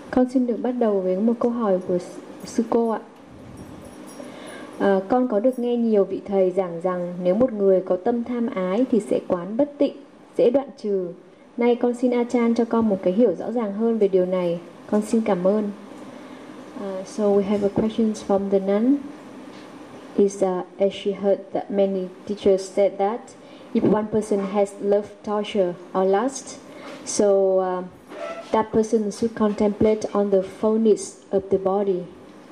Con xin được bắt đầu với một câu hỏi của sư cô ạ. Con có được nghe nhiều vị thầy giảng rằng nếu một người có tâm tham ái thì sẽ quán bất tịnh, dễ đoạn trừ. Nay con xin A Chan cho con một cái hiểu rõ ràng hơn về điều này. Con xin cảm ơn. So we have a question from the nun. As she heard that many teachers said that if one person has love torture or lust, so that person should contemplate on the foulness of the body.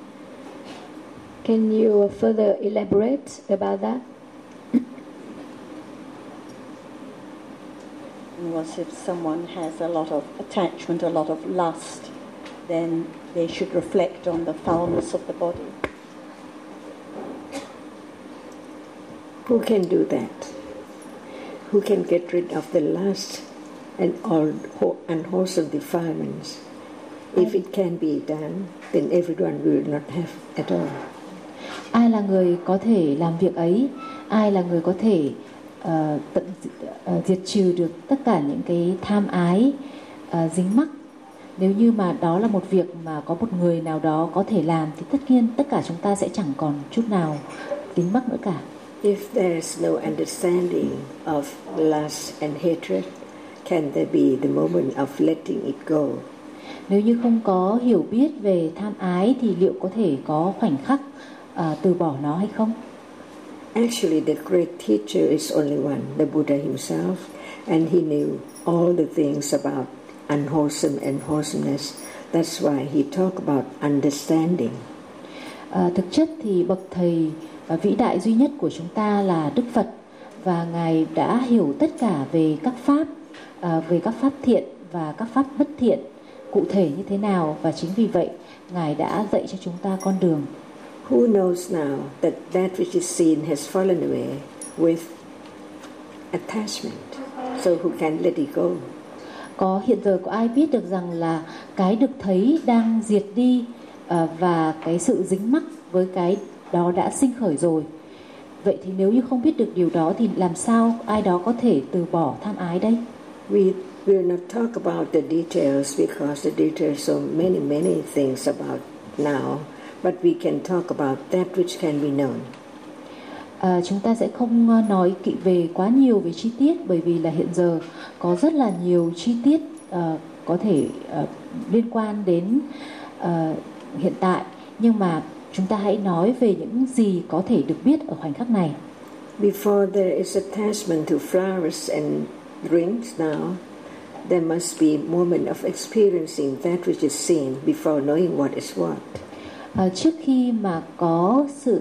Can you further elaborate about that? Was if someone has a lot of attachment, a lot of lust, then they should reflect on the foulness of the body. Who can do that? Who can get rid of the lust and all unwholesome defilements? If it can be done, then everyone will not have at all. Ai là người có thể làm việc ấy? Ai là người có thể diệt trừ được tất cả những cái tham ái dính mắc? Nếu như mà đó là một việc mà có một người nào đó có thể làm thì tất nhiên tất cả chúng ta sẽ chẳng còn chút nào dính mắc nữa cả. If there is no understanding of lust and hatred, can there be the moment of letting it go? Nếu như không có hiểu biết về tham ái thì liệu có thể có khoảnh khắc từ bỏ nó hay không? Actually, the great teacher is only one, the Buddha himself, and he knew all the things about unwholesome and wholesomeness. That's why he talked about understanding. Thực chất thì bậc thầy vĩ đại duy nhất của chúng ta là Đức Phật, và Ngài đã hiểu tất cả về các pháp thiện và các pháp bất thiện cụ thể như thế nào, và chính vì vậy Ngài đã dạy cho chúng ta con đường. Who knows now that which is seen has fallen away with attachment, so who can let it go? Hiện giờ có ai biết được rằng là cái được thấy đang diệt đi và cái sự dính mắc với cái đó đã sinh khởi rồi. Vậy thì nếu như không biết được điều đó thì làm sao ai đó có thể từ bỏ tham ái đây? We will not talk about the details because the details are many things about now, but we can talk about that which can be known. Chúng ta sẽ không nói kỹ về quá nhiều về chi tiết, bởi vì là hiện giờ có rất là nhiều chi tiết có thể liên quan đến hiện tại, nhưng mà chúng ta hãy nói về những gì có thể được biết ở khoảnh khắc này. Before there is attachment to flowers and drinks now, there must be a moment of experiencing that which is seen before knowing what is what. Trước khi mà có sự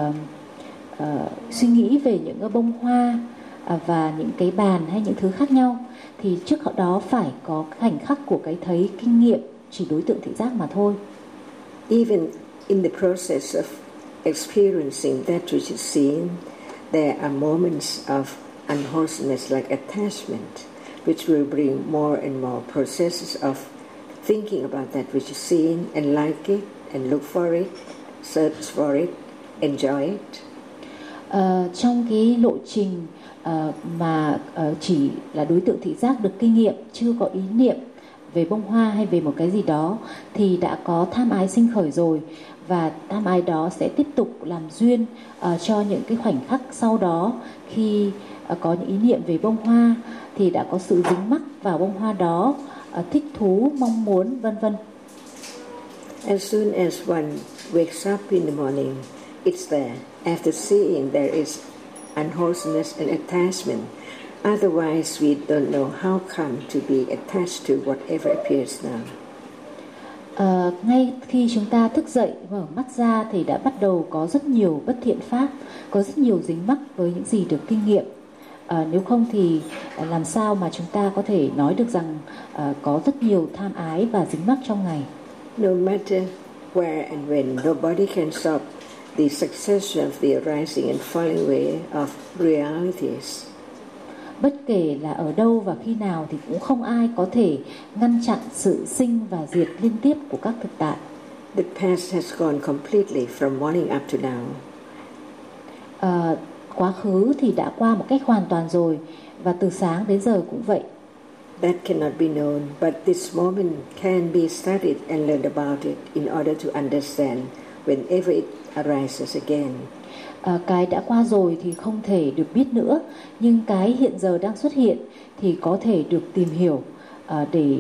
suy nghĩ về những bông hoa và những cái bàn hay những thứ khác nhau, thì trước đó phải có khoảnh khắc của cái thấy kinh nghiệm chỉ đối tượng thị giác mà thôi. Even in the process of experiencing that which is seen, there are moments of unwholesomeness like attachment, which will bring more and more processes of thinking about that which is seen and like it and look for it, search for it, enjoy it. Trong cái lộ trình mà chỉ là đối tượng thị giác được kinh nghiệm, chưa có ý niệm về bông hoa hay về một cái gì đó, thì đã có tham ái sinh khởi rồi, và tham ái đó sẽ tiếp tục làm duyên cho những cái khoảnh khắc sau đó. Khi có những ý niệm về bông hoa thì đã có sự dính mắc vào bông hoa đó, thích thú, mong muốn, vân vân. As soon as one wakes up in the morning, it's there. After seeing there is unwholesomeness and attachment. Otherwise, we don't know how come to be attached to whatever appears now. Ngay khi chúng ta thức dậy, mở mắt ra thì đã bắt đầu có rất nhiều bất thiện pháp, có rất nhiều dính mắc với những gì được kinh nghiệm. Nếu không thì làm sao mà chúng ta có thể nói được rằng có rất nhiều tham ái và dính mắc trong ngày. No matter where and when, nobody can stop the succession of the arising and falling away of realities. Bất kể là ở đâu và khi nào thì cũng không ai có thể ngăn chặn sự sinh và diệt liên tiếp của các thực tại. The past has gone completely from morning up to now. Quá khứ thì đã qua một cách hoàn toàn rồi, và từ sáng đến giờ cũng vậy. that cannot be known, but this moment can be studied and learned about it in order to understand whenever it arises again. Cái đã qua rồi thì không thể được biết nữa, nhưng cái hiện giờ đang xuất hiện thì có thể được tìm hiểu để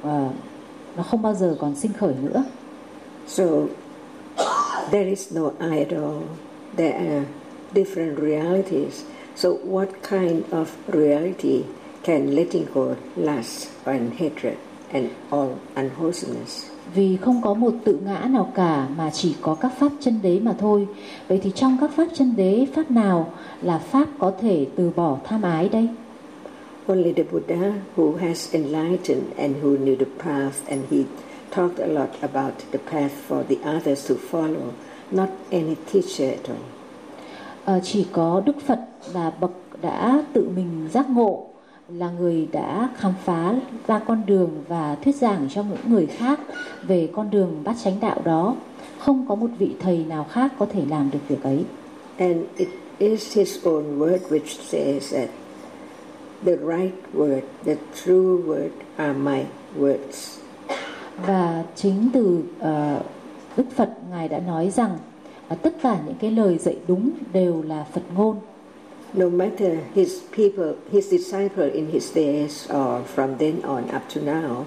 nó không bao giờ còn sinh khởi nữa. So there is no I at all. There are different realities. So what kind of reality can letting go lust and hatred and all unwholesomeness? Vì không có một tự ngã nào cả mà chỉ có các pháp chân đế mà thôi. Vậy thì trong các pháp chân đế, pháp nào là pháp có thể từ bỏ tham ái đây? Only the Buddha who has enlightened and who knew the path, and he talked a lot about the path for the others to follow, not any teacher at all. Chỉ có Đức Phật là bậc đã tự mình giác ngộ, là người đã khám phá ra con đường và thuyết giảng cho những người khác về con đường bát chánh đạo đó. Không có một vị thầy nào khác có thể làm được việc ấy. And it is his own word which says that the right word, the true word are my words. Và chính từ Đức Phật Ngài đã nói rằng tất cả những cái lời dạy đúng đều là Phật ngôn. No matter his people, his disciple in his days or from then on up to now.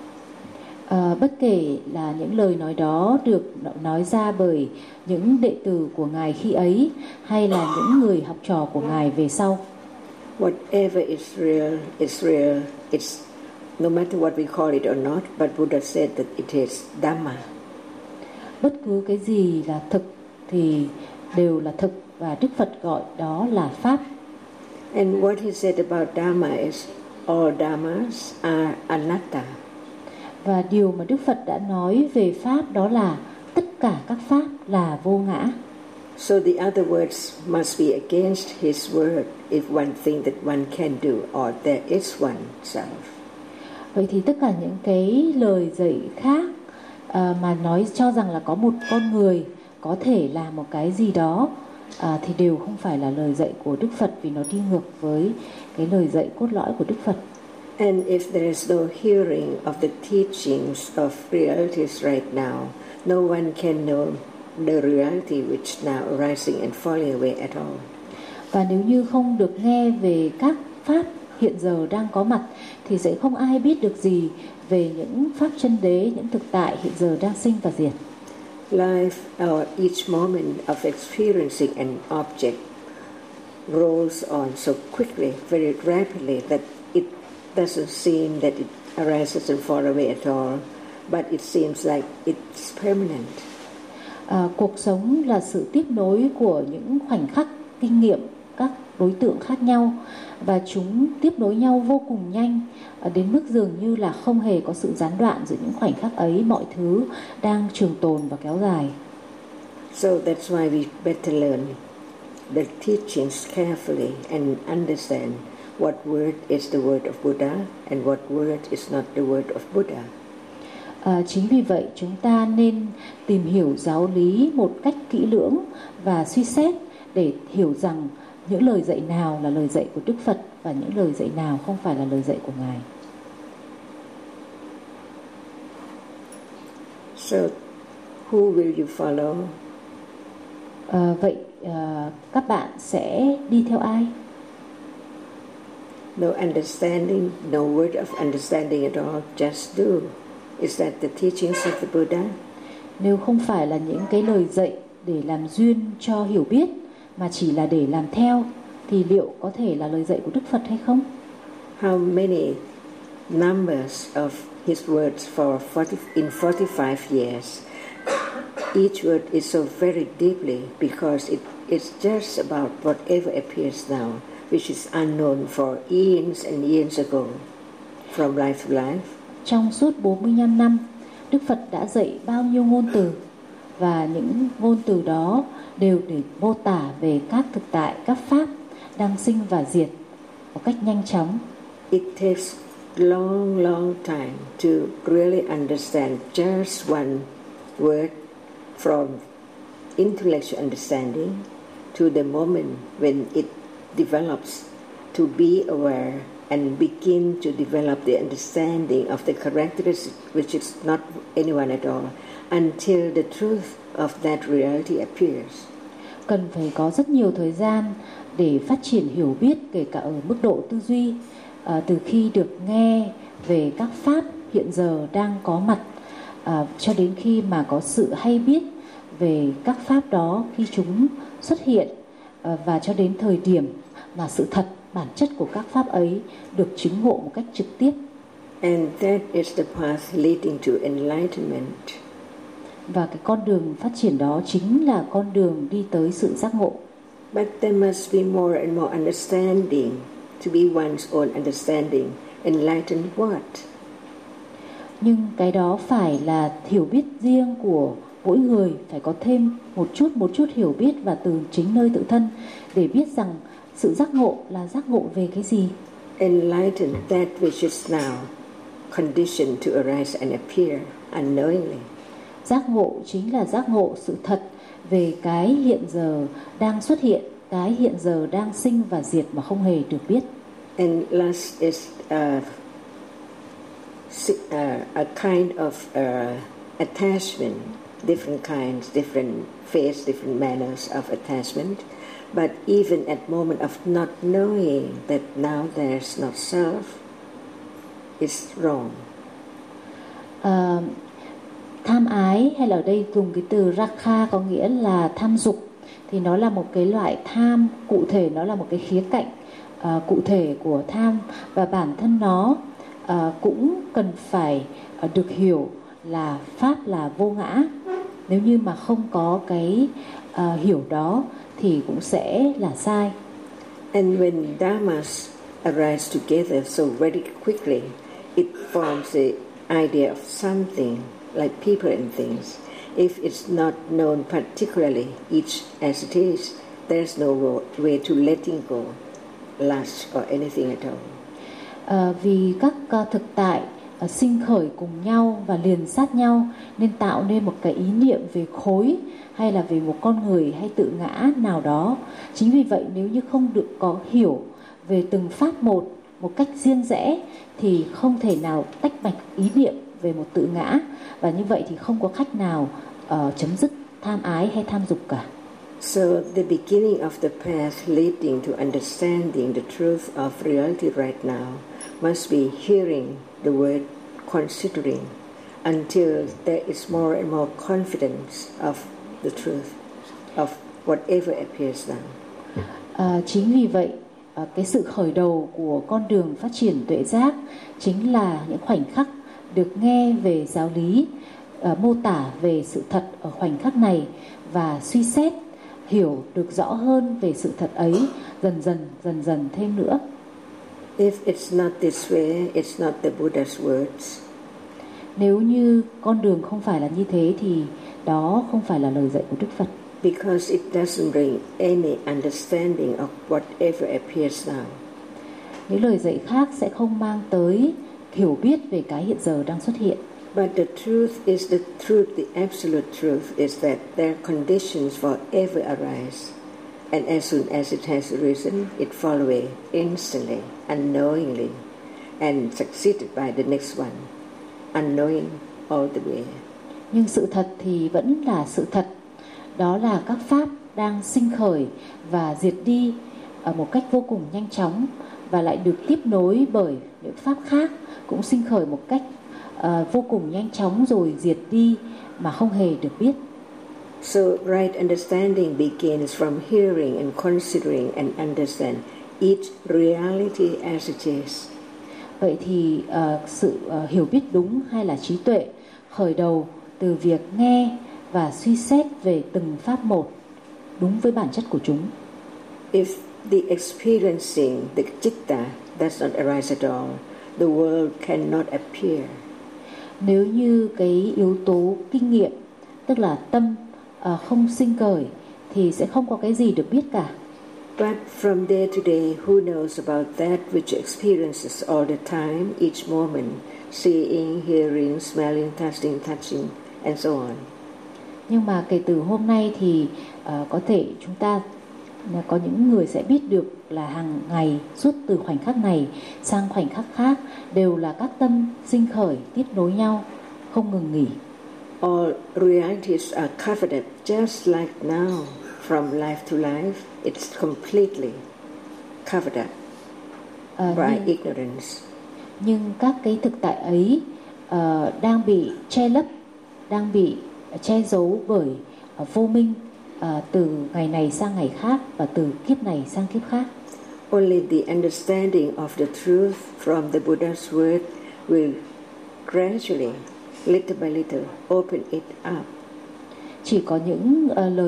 Bất kể là những lời nói đó được nói ra bởi những đệ tử của Ngài khi ấy hay là những người học trò của Ngài về sau. Whatever is real is real. It's no matter what we call it or not, but Buddha said that it is Dhamma. Bất cứ cái gì là thực thì đều là thực, và Đức Phật gọi đó là pháp. And what he said about Dhamma is all Dhammas are anatta. Và điều mà Đức Phật đã nói về pháp đó là tất cả các pháp là vô ngã. So the other words must be against his word if one think that one can do or there is one self. Vậy thì tất cả những cái lời dạy khác mà nói cho rằng là có một con người có thể làm một cái gì đó thì đều không phải là lời dạy của Đức Phật, vì nó đi ngược với cái lời dạy cốt lõi của Đức Phật. And if there is no hearing of the teachings of realities right now, no one can know the reality which now arising and falling away at all. Và nếu như không được nghe về các pháp hiện giờ đang có mặt thì sẽ không ai biết được gì về những pháp chân đế, những thực tại hiện giờ đang sinh và diệt. Life, or each moment of experiencing an object rolls on so quickly, very rapidly, that it doesn't seem that it arises and falls away at all, but it seems like it's permanent. Cuộc sống là sự tiếp nối của những khoảnh khắc kinh nghiệm các đối tượng khác nhau, và chúng tiếp nối nhau vô cùng nhanh, đến mức dường như là không hề có sự gián đoạn giữa những khoảnh khắc ấy. Mọi thứ đang trường tồn và kéo dài. So that's why we better learn the teachings carefully and understand what word is the word of Buddha and what word is not the word of Buddha. Chính vì vậy chúng ta nên tìm hiểu giáo lý một cách kỹ lưỡng và suy xét để hiểu rằng những lời dạy nào là lời dạy của Đức Phật và những lời dạy nào không phải là lời dạy của Ngài. So, who will you follow? Vậy các bạn sẽ đi theo ai? No understanding, no word of understanding at all, just do. Is that the teachings of the Buddha? Nếu không phải là những cái lời dạy để làm duyên cho hiểu biết, mà chỉ là để làm theo, thì liệu có thể là lời dạy của Đức Phật hay không? How many numbers of his words in 45 years? Each word is so very deeply because it is just about whatever appears now, which is unknown for eons and years ago, from life to life. Trong suốt 45 năm, Đức Phật đã dạy bao nhiêu ngôn từ, và những ngôn từ đó đều để mô tả về các thực tại, các pháp đang sinh và diệt một cách nhanh chóng. It takes long time to really understand just one word from intellectual understanding to the moment when it develops to be aware and begin to develop the understanding of the characteristic which is not anyone at all until the truth of that reality appears. Cần phải có rất nhiều thời gian để phát triển hiểu biết, kể cả ở mức độ tư duy, từ khi được nghe về các pháp hiện giờ đang có mặt, cho đến khi mà có sự hay biết về các pháp đó khi chúng xuất hiện, và cho đến thời điểm mà sự thật, bản chất của các pháp ấy được chứng ngộ một cách trực tiếp. And that is the path leading to enlightenment. Và cái con đường phát triển đó chính là con đường đi tới sự giác ngộ. But there must be more and more understanding to be one's own understanding. Enlightened what? Nhưng cái đó phải là hiểu biết riêng của mỗi người, phải có thêm một chút hiểu biết và từ chính nơi tự thân để biết rằng sự giác ngộ là giác ngộ về cái gì. Enlighten that which is now conditioned to arise and appear unknowingly. Giác ngộ chính là giác ngộ sự thật về cái hiện giờ đang xuất hiện, cái hiện giờ đang sinh và diệt mà không hề được biết. And last is a kind of attachment, different kinds, different phase, different manners of attachment. But even at moment of not knowing that now there's not self, it's wrong. Tham ái, hay là ở đây dùng cái từ rakha có nghĩa là tham dục, thì nó là một cái loại tham cụ thể, nó là một cái khía cạnh cụ thể của tham, và bản thân nó cũng cần phải được hiểu là pháp là vô ngã. Nếu như mà không có cái hiểu đó thì cũng sẽ là sai. And when dhammas arise together so very quickly, it forms the idea of something like people and things. If it's not known particularly each as it is, there's no way to letting go, lust or anything at all. Vì các thực tại sinh khởi cùng nhau và liền sát nhau nên tạo nên một cái ý niệm về khối hay là về một con người hay tự ngã nào đó. Chính vì vậy nếu như không được có hiểu về từng pháp một cách riêng rẽ thì không thể nào tách bạch ý niệm về một tự ngã, và như vậy thì không có cách nào chấm dứt tham ái hay tham dục cả. So the beginning of the path leading to understanding the truth of reality right now must be hearing the word considering until there is more and more confidence of the truth of whatever appears now. Chính vì vậy cái sự khởi đầu của con đường phát triển tuệ giác chính là những khoảnh khắc được nghe về giáo lý, mô tả về sự thật ở khoảnh khắc này và suy xét, hiểu được rõ hơn về sự thật ấy dần dần thêm nữa. If it's not this way, it's not the Buddha's words. Nếu như con đường không phải là như thế thì đó không phải là lời dạy của Đức Phật. Because it doesn't bring any understanding of whatever appears now. Những lời dạy khác sẽ không mang tới hiểu biết về cái hiện giờ đang xuất hiện. But the truth is the truth, the absolute truth is that there are conditions for ever arise. And as soon as it has arisen, it fall away instantly, unknowingly, and succeeded by the next one, unknowing all the way. Nhưng sự thật thì vẫn là sự thật. Đó là các pháp đang sinh khởi và diệt đi ở một cách vô cùng nhanh chóng, và lại được tiếp nối bởi những pháp khác cũng sinh khởi một cách vô cùng nhanh chóng rồi diệt đi mà không hề được biết. So right understanding begins from hearing and considering and understand each reality as it is. Vậy thì sự hiểu biết đúng hay là trí tuệ khởi đầu từ việc nghe và suy xét về từng pháp một đúng với bản chất của chúng. If the experiencing, the citta does not arise at all, the world cannot appear. Nếu như cái yếu tố kinh nghiệm, tức là tâm không sinh khởi thì sẽ không có cái gì được biết cả. But from day to day, who knows about that which experiences all the time, each moment, seeing, hearing, smelling, tasting, touching, and so on. Nhưng mà kể từ hôm nay thì có thể chúng ta Có những người sẽ biết được là hàng ngày suốt từ khoảnh khắc này sang khoảnh khắc khác đều là các tâm sinh khởi tiếp nối nhau không ngừng nghỉ. All realities are covered up just like now, from life to life. It's completely covered up by ignorance. Nhưng các cái thực tại ấy đang bị che lấp, đang bị che giấu bởi vô minh, từ ngày này sang ngày khác và từ kiếp này sang kiếp khác. Only the understanding of the truth from the Buddha's word will gradually, little by little, open it up. Chỉ có những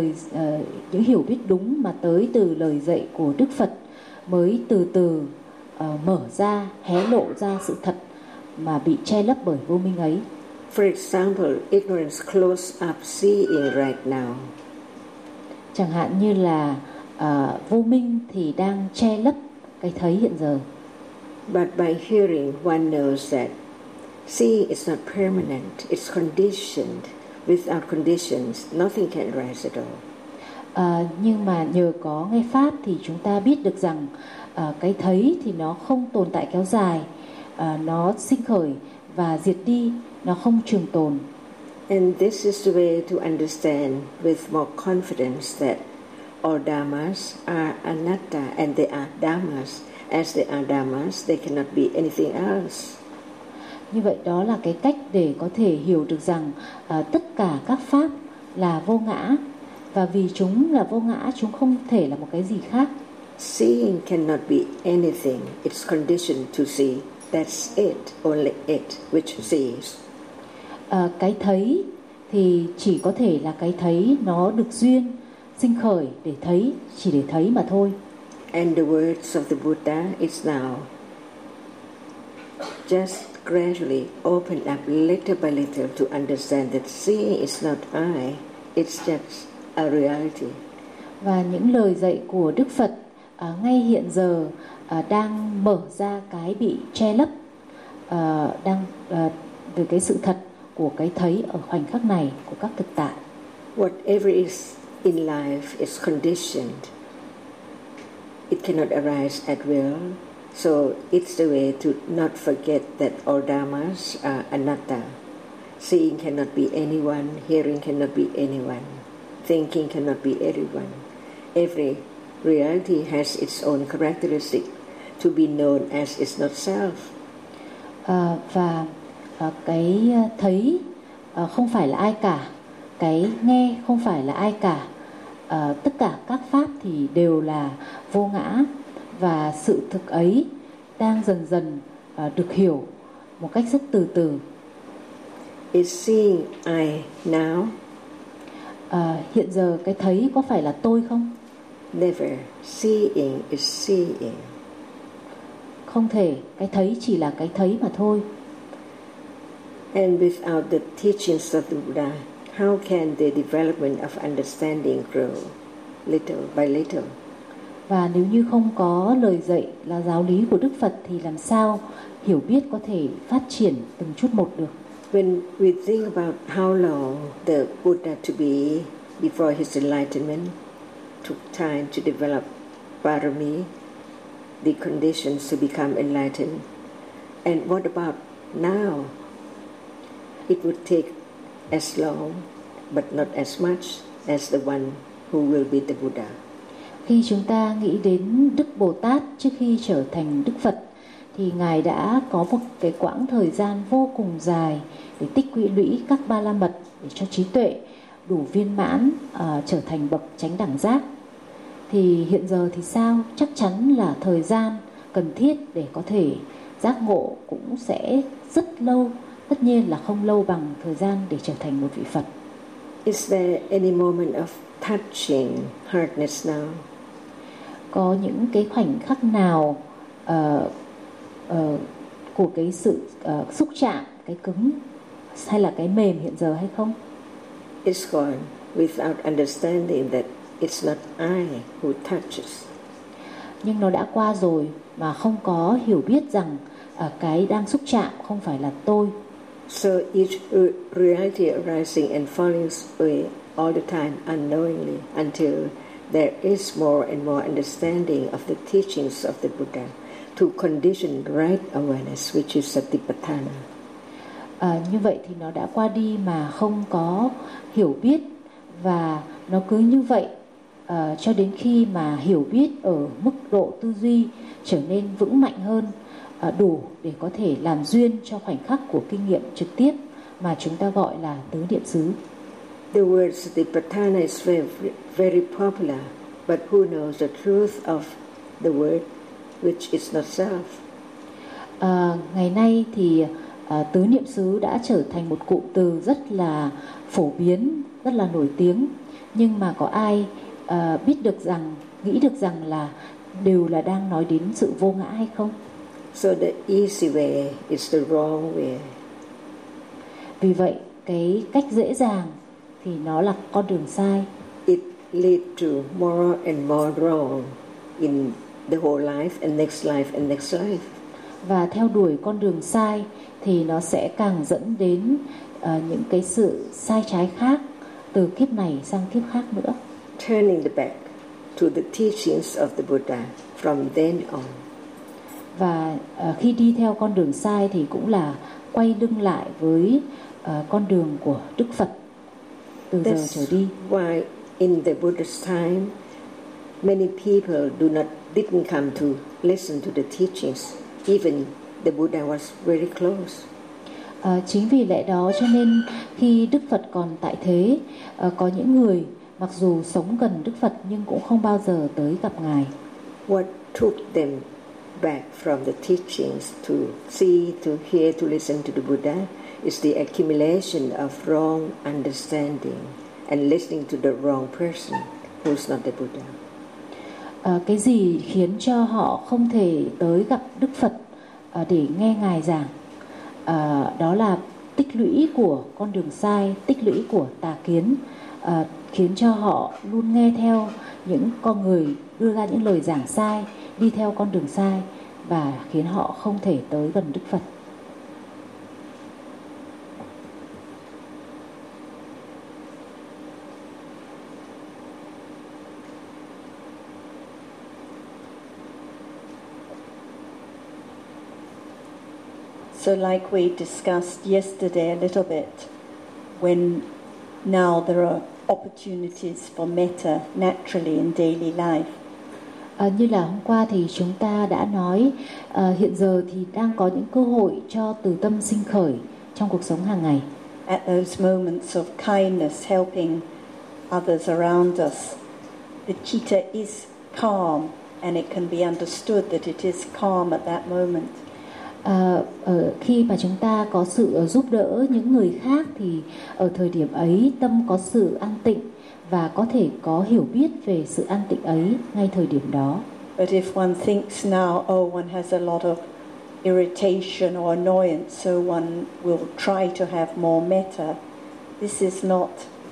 những hiểu biết đúng mà tới từ lời dạy của Đức Phật mới từ từ mở ra, hé lộ ra sự thật mà bị che lấp bởi vô minh ấy. For example, ignorance closes up seeing right now. Chẳng hạn như là vô minh thì đang che lấp cái thấy hiện giờ. But by hearing, one knows that seeing is not permanent, it's conditioned. Without conditions, nothing can rise at all. Nhưng mà nhờ có nghe pháp thì chúng ta biết được rằng cái thấy thì nó không tồn tại kéo dài, nó sinh khởi và diệt đi, nó không trường tồn. And this is the way to understand with more confidence that all dhammas are anatta, and they are dhammas. As they are dhammas, they cannot be anything else. Như vậy đó là cái cách để có thể hiểu được rằng tất cả các pháp là vô ngã, và vì chúng là vô ngã, chúng không thể là một cái gì khác. Seeing cannot be anything. It's conditioned to see. That's it, only it which sees. Cái thấy thì chỉ có thể là cái thấy nó được duyên sinh khởi để thấy, chỉ để thấy mà thôi. And the words of the Buddha is now just gradually open up little by little to understand that seeing is not I, it's just a reality. Và những lời dạy của Đức Phật ngay hiện giờ đang mở ra cái bị che lấp, đang về cái sự thật của cái thấy ở khoảnh khắc này của các thực tại. Whatever is in life is conditioned. It cannot arise at will. So it's the way to not forget that all dhammas are anatta. Seeing cannot be anyone, hearing cannot be anyone, thinking cannot be anyone. Every reality has its own characteristic to be known as is not self. Và cái thấy không phải là ai cả, cái nghe không phải là ai cả, tất cả các pháp thì đều là vô ngã, và sự thực ấy đang dần dần được hiểu một cách rất từ từ. Is seeing I now? Hiện giờ cái thấy có phải là tôi không? Never. Seeing is seeing. Không thể, cái thấy chỉ là cái thấy mà thôi. And without the teachings of the Buddha, how can the development of understanding grow little by little? Và nếu như không có lời dạy là giáo lý của Đức Phật thì làm sao hiểu biết có thể phát triển từng chút một được? When we think about how long the Buddha to be before his enlightenment took time to develop parami, the conditions to become enlightened, and what about now? It would take as long, but not as much as the one who will be the Buddha. Khi chúng ta nghĩ đến Đức Bồ Tát trước khi trở thành Đức Phật thì Ngài đã có một cái quãng thời gian vô cùng dài để tích lũy các ba la mật để cho trí tuệ đủ viên mãn trở thành bậc chánh đẳng giác. Thì hiện giờ thì sao? Chắc chắn là thời gian cần thiết để có thể giác ngộ cũng sẽ rất lâu, tất nhiên là không lâu bằng thời gian để trở thành một vị Phật. Is there any moment of touching hardness now? Có những cái khoảnh khắc nào của cái sự xúc chạm, cái cứng hay là cái mềm hiện giờ hay không? It's gone without understanding that it's not I who touches. Nhưng nó đã qua rồi mà không có hiểu biết rằng cái đang xúc chạm không phải là tôi. So each reality arising and falling away all the time unknowingly until there is more and more understanding of the teachings of the Buddha to condition right awareness, which is Satipatthana. Như vậy thì nó đã qua đi mà không có hiểu biết, và nó cứ như vậy cho đến khi mà hiểu biết ở mức độ tư duy trở nên vững mạnh hơn, đủ để có thể làm duyên cho khoảnh khắc của kinh nghiệm trực tiếp mà chúng ta gọi là tứ niệm xứ. The word Satipatthana is very, very popular, but who knows the truth of the word, which is not self? Ngày nay thì tứ niệm xứ đã trở thành một cụm từ rất là phổ biến, rất là nổi tiếng, nhưng mà có ai biết được rằng, nghĩ được rằng là đều là đang nói đến sự vô ngã hay không? So the easy way is the wrong way. Vì vậy cái cách dễ dàng thì nó là con đường sai. It leads to more and more wrong in the whole life and next life and next life. Và theo đuổi con đường sai thì nó sẽ càng dẫn đến những cái sự sai trái khác từ kiếp này sang kiếp khác nữa. Turning the back to the teachings of the Buddha from then on. Và khi đi theo con đường sai thì cũng là quay lưng lại với con đường của Đức Phật từ giờ trở đi. Why in the Buddha's time many people didn't come to listen to the teachings, even the Buddha was very close. Chính vì lẽ đó cho nên khi Đức Phật còn tại thế, có những người mặc dù sống gần Đức Phật nhưng cũng không bao giờ tới gặp Ngài. What took them back from the teachings to see, to hear, to listen to the Buddha is the accumulation of wrong understanding and listening to the wrong person who's not the Buddha. Cái gì khiến cho họ không thể tới gặp Đức Phật để nghe Ngài giảng? Đó là tích lũy của con đường sai, tích lũy của tà kiến, khiến cho họ luôn nghe theo những con người đưa ra những lời giảng sai, đi theo con đường sai, và khiến họ không thể tới gần Đức Phật. So like we discussed yesterday a little bit, when now there are opportunities for metta naturally in daily life. Như là hôm qua thì chúng ta đã nói, hiện giờ thì đang có những cơ hội cho từ tâm sinh khởi trong cuộc sống hàng ngày. At those moments of kindness, helping others around us, the citta is calm, and it can be understood that it is calm at that moment. Khi mà chúng ta có sự giúp đỡ những người khác thì ở thời điểm ấy tâm có sự an tịnh, và có thể có hiểu biết về sự an tịnh ấy ngay thời điểm đó. But if one thinks now, one has a lot of irritation or annoyance, so one will try to have more metta. This is not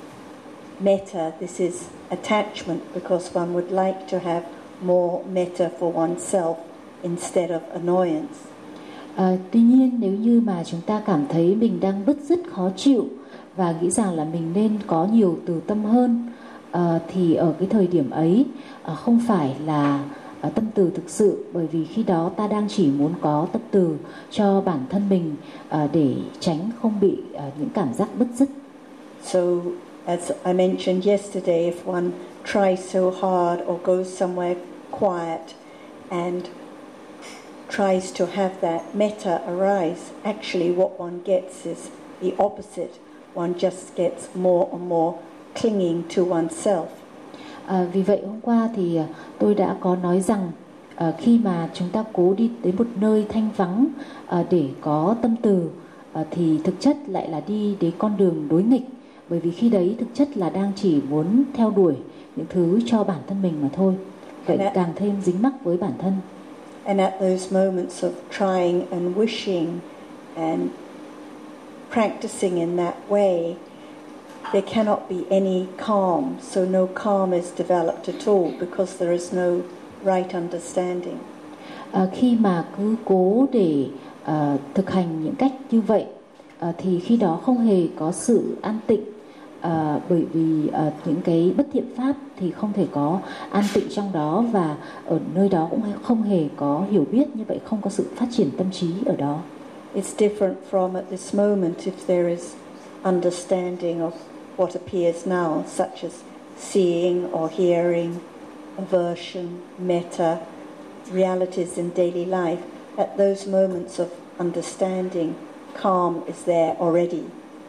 metta, this is attachment, because one would like to have more metta for oneself instead of annoyance. Tuy nhiên nếu như mà chúng ta cảm thấy mình đang bứt rứt khó chịu và nghĩ rằng là mình nên có nhiều từ tâm hơn, thì ở cái thời điểm ấy không phải là tâm từ thực sự, bởi vì khi đó ta đang chỉ muốn có tâm từ cho bản thân mình để tránh không bị những cảm giác bứt rứt. So as I mentioned yesterday, if one tries so hard or goes somewhere quiet and tries to have that metta arise, actually what one gets is the opposite. One just gets more and more clinging to oneself. Vì vậy hôm qua thì tôi đã có nói rằng khi mà chúng ta cố đi đến một nơi thanh vắng để có tâm từ, thì thực chất lại là đi đến con đường đối nghịch, bởi vì khi đấy thực chất là đang chỉ muốn theo đuổi những thứ cho bản thân mình mà thôi. Vậy càng thêm dính mắc với bản thân. And at those moments of trying and wishing and practicing in that way, there cannot be any calm, so no calm is developed at all because there is no right understanding. Khi mà cứ cố để thực hành những cách như vậy, thì khi đó không hề có sự an tịnh, bởi vì những cái bất thiện pháp thì không thể có an tịnh trong đó, và ở nơi đó cũng không hề có hiểu biết, như vậy không có sự phát triển tâm trí ở đó. It's different from at this moment if there is understanding of what appears now, such as seeing or hearing, aversion, metta, realities in daily life. At those moments of understanding, calm is there already.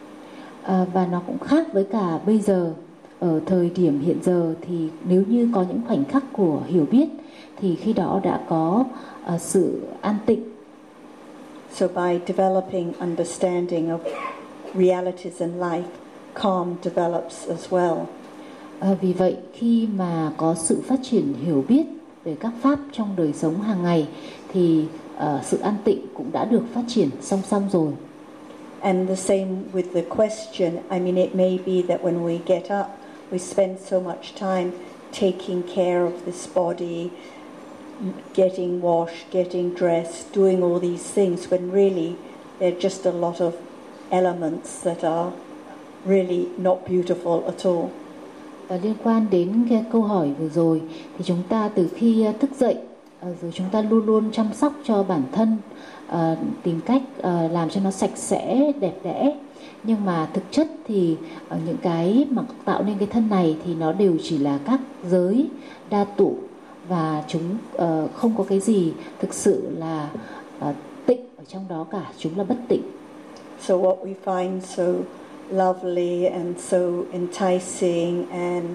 Và nó cũng khác với cả bây giờ. Ở thời điểm hiện giờ thì nếu như có những khoảnh khắc của hiểu biết thì khi đó đã có sự an tịnh. So by developing understanding of realities in life, calm develops as well. Vì vậy khi mà có sự phát triển hiểu biết về các pháp trong đời sống hàng ngày thì sự an tịnh cũng đã được phát triển song song rồi. And the same with the question. I mean, it may be that when we get up, we spend so much time taking care of this body, getting washed, getting dressed, doing all these things, when really they're just a lot of elements that are really not beautiful at all. Và liên quan đến cái câu hỏi vừa rồi thì chúng ta từ khi thức dậy rồi chúng ta luôn luôn chăm sóc cho bản thân, tìm cách làm cho nó sạch sẽ, đẹp đẽ. Nhưng mà thực chất thì những cái mà tạo nên cái thân này thì nó đều chỉ là các giới đa tụ, và chúng không có cái gì thực sự là tịnh ở trong đó cả, chúng là bất tịnh. So what we find so lovely and so enticing and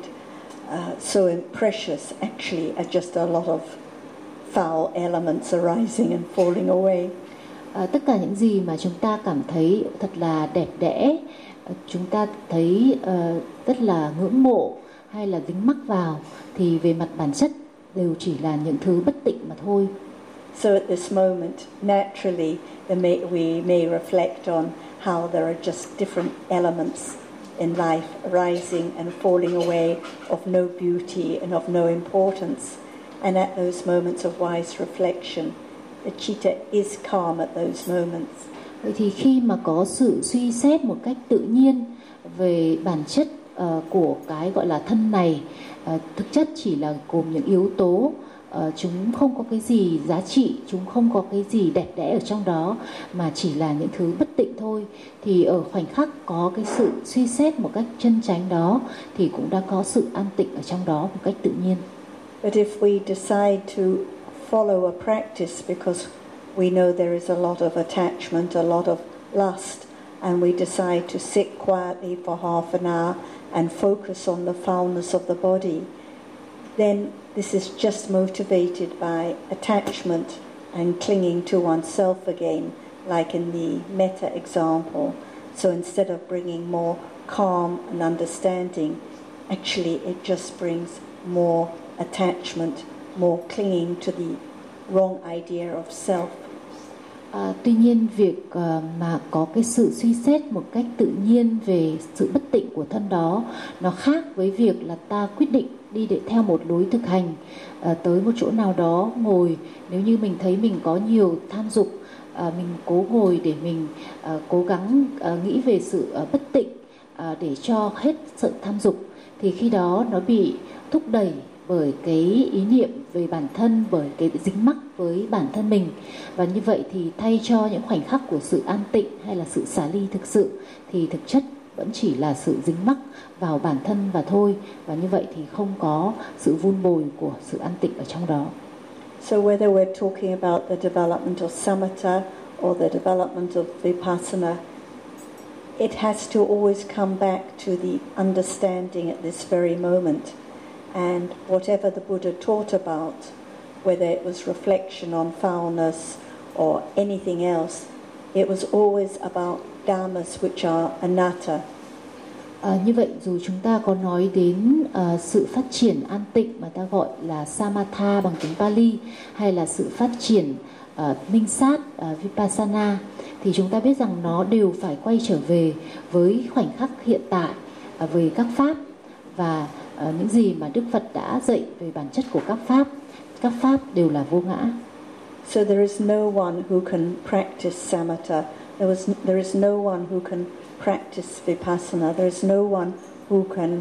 so precious actually are just a lot of foul elements arising and falling away. Tất cả những gì mà chúng ta cảm thấy thật là đẹp đẽ, chúng ta thấy rất là ngưỡng mộ hay là dính mắc vào, thì về mặt bản chất đều chỉ là những thứ bất tịnh mà thôi. So at this moment, naturally, we may reflect on how there are just different elements in life arising and falling away of no beauty and of no importance. And at those moments of wise reflection, the chitta is calm at those moments. Vậy thì khi mà có sự suy xét một cách tự nhiên về bản chất của cái gọi là thân này, thực chất chỉ là gồm những yếu tố, chúng không có cái gì giá trị, chúng không có cái gì đẹp đẽ ở trong đó, mà chỉ là những thứ bất tịnh thôi, thì ở khoảnh khắc có cái sự suy xét một cách chân chánh đó thì cũng đã có sự an tịnh ở trong đó một cách tự nhiên. But if we decide to follow a practice because we know there is a lot of attachment, a lot of lust, and we decide to sit quietly for half an hour and focus on the foulness of the body, then this is just motivated by attachment and clinging to oneself again, like in the metta example. So instead of bringing more calm and understanding, actually it just brings more attachment, more clinging to the wrong idea of self. Tuy nhiên việc mà có cái sự suy xét một cách tự nhiên về sự bất tịnh của thân đó, nó khác với việc là ta quyết định đi để theo một lối thực hành, tới một chỗ nào đó ngồi. Nếu như mình thấy mình có nhiều tham dục, mình cố ngồi để mình cố gắng nghĩ về sự bất tịnh để cho hết sự tham dục, thì khi đó nó bị thúc đẩy bởi cái ý niệm về bản thân, bởi cái dính mắc với bản thân mình. Và như vậy thì thay cho những khoảnh khắc của sự an tịnh hay là sự xả ly thực sự, thì thực chất vẫn chỉ là sự dính mắc vào bản thân và thôi. Và như vậy thì không có sự vun bồi của sự an tịnh ở trong đó. So whether we're talking about the development of samatha or the development of vipassana, it has to always come back to the understanding at this very moment. And whatever the Buddha taught about, whether it was reflection on foulness or anything else, it was always about dhammas which are anatta. Như vậy dù chúng ta có nói đến sự phát triển an tịnh mà ta gọi là samatha bằng tiếng Pali, hay là sự phát triển minh sát vipassana, thì chúng ta biết rằng nó đều phải quay trở về với khoảnh khắc hiện tại, về các pháp và những gì mà Đức Phật đã dạy về bản chất của các pháp. Các pháp đều là vô ngã. So there is no one who can practice samatha There is no one who can practice vipassana. There is no one who can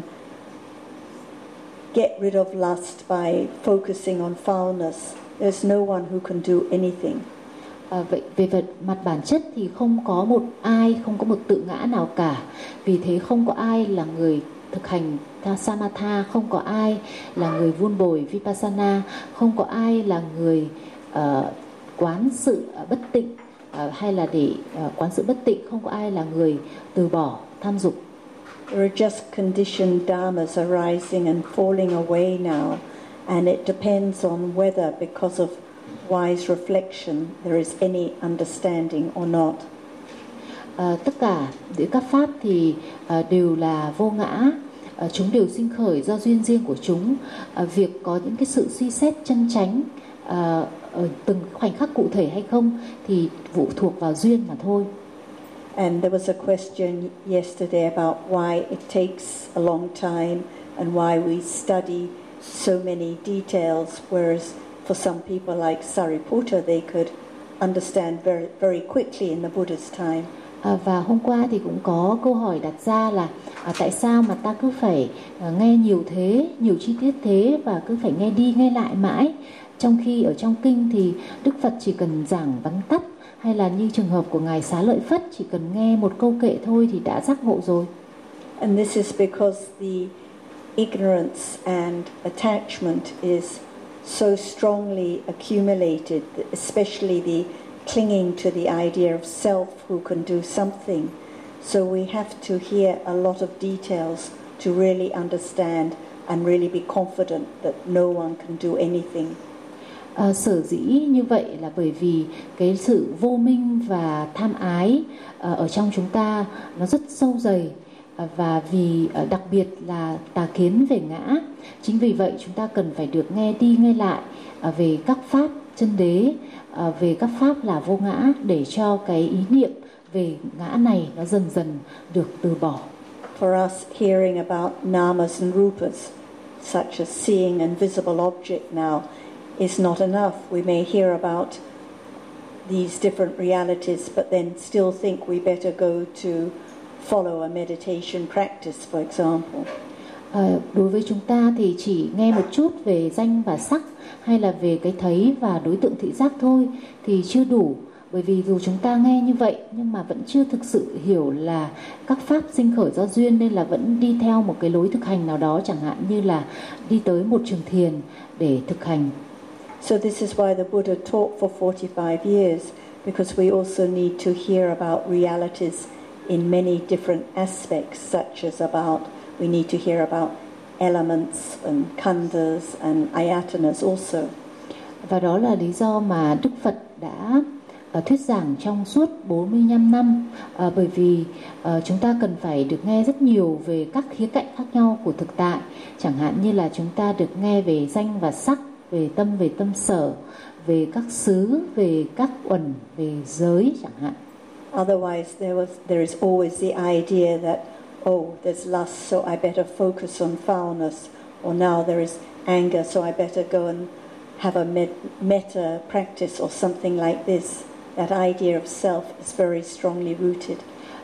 get rid of lust by focusing on foulness. There's no one who can do anything. Vậy về mặt bản chất thì không có một ai, không có một tự ngã nào cả. Vì thế không có ai là người thực hành samatha, không có ai là người vun bồi vipassana, không có ai là người quán sự bất tịnh hay là để quán sự bất tịnh, không có ai là người từ bỏ tham dục. There are just conditioned dharmas arising and falling away now, and it depends on whether, because of wise reflection, there is any understanding or not. Tất cả các pháp thì đều là vô ngã, chúng đều sinh khởi do duyên riêng của chúng. Việc có những cái sự suy xét chân chánh ở từng khoảnh khắc cụ thể hay không thì phụ thuộc vào duyên mà thôi. And there was a question yesterday about why it takes a long time and why we study so many details, whereas for some people like Sariputta, they could understand very, very quickly in the Buddha's time. Và hôm qua thì cũng có câu hỏi đặt ra là tại sao mà ta cứ phải nghe nhiều thế, nhiều chi tiết thế và cứ phải nghe đi nghe lại mãi, trong khi ở trong kinh thì Đức Phật chỉ cần giảng vắn tắt, hay là như trường hợp của ngài Xá Lợi Phất chỉ cần nghe một câu kệ thôi thì đã giác ngộ rồi. And this is because the ignorance and attachment is so strongly accumulated, especially the clinging to the idea of self who can do something. So we have to hear a lot of details to really understand and really be confident that no one can do anything. Sở dĩ như vậy là bởi vì cái sự vô minh và tham ái ở trong chúng ta nó rất sâu dày, và vì đặc biệt là tà kiến về ngã. Chính vì vậy chúng ta cần phải được nghe đi nghe lại về các pháp chân đế, về các pháp là vô ngã, để cho cái ý niệm về ngã này nó dần dần được từ bỏ. For us, hearing about namas and rupas, such as seeing and visible object now, is not enough. We may hear about these different realities, but then still think we better go to follow a meditation practice, for example. Đối với chúng ta thì chỉ nghe một chút về danh và sắc, hay là về cái thấy và đối tượng thị giác thôi thì chưa đủ. Bởi vì dù chúng ta nghe như vậy nhưng mà vẫn chưa thực sự hiểu là các pháp sinh khởi do duyên, nên là vẫn đi theo một cái lối thực hành nào đó, chẳng hạn như là đi tới một trường thiền để thực hành. So this is why the Buddha taught for 45 years, because we also need to hear about realities in many different aspects, such as we need to hear about elements and khandhas and ayatanas also. Và đó là lý do mà Đức Phật đã thuyết giảng trong suốt 45 năm, bởi vì chúng ta cần phải được nghe rất nhiều về các khía cạnh khác nhau của thực tại, chẳng hạn như là chúng ta được nghe về danh và sắc, về tâm sở, về các xứ, về các uẩn, về giới chẳng hạn. Otherwise there is always the idea that, oh, there's lust, so I better focus on foulness, or now there is anger, so I better go and have a metta practice or something like this. That idea of self is very strongly rooted.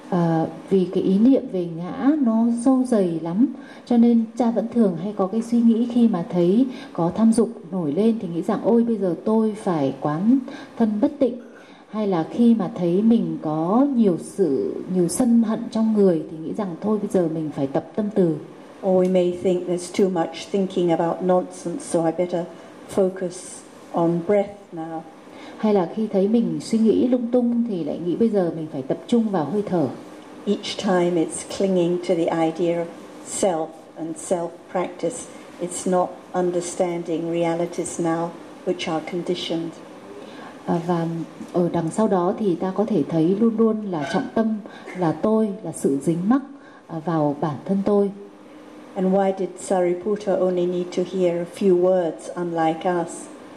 Vì cái ý niệm về ngã nó sâu dày lắm, cho nên cha vẫn thường hay có cái suy nghĩ khi mà thấy có tham dục nổi lên thì nghĩ rằng ôi bây giờ tôi phải quán thân bất tịnh, hay là khi mà thấy mình có nhiều sân hận trong người thì nghĩ rằng thôi bây giờ mình phải tập tâm từ. Or we may think there's too much thinking about nonsense, so I better focus on breath now. Hay là khi thấy mình suy nghĩ lung tung thì lại nghĩ bây giờ mình phải tập trung vào hơi thở. Each time it's clinging to the idea of self and self-practice. It's not understanding realities now which are conditioned. Và ở đằng sau đó thì ta có thể thấy luôn luôn là trọng tâm là tôi, là sự dính mắc vào bản thân tôi. And why did Sariputta only need to hear a few words, unlike us?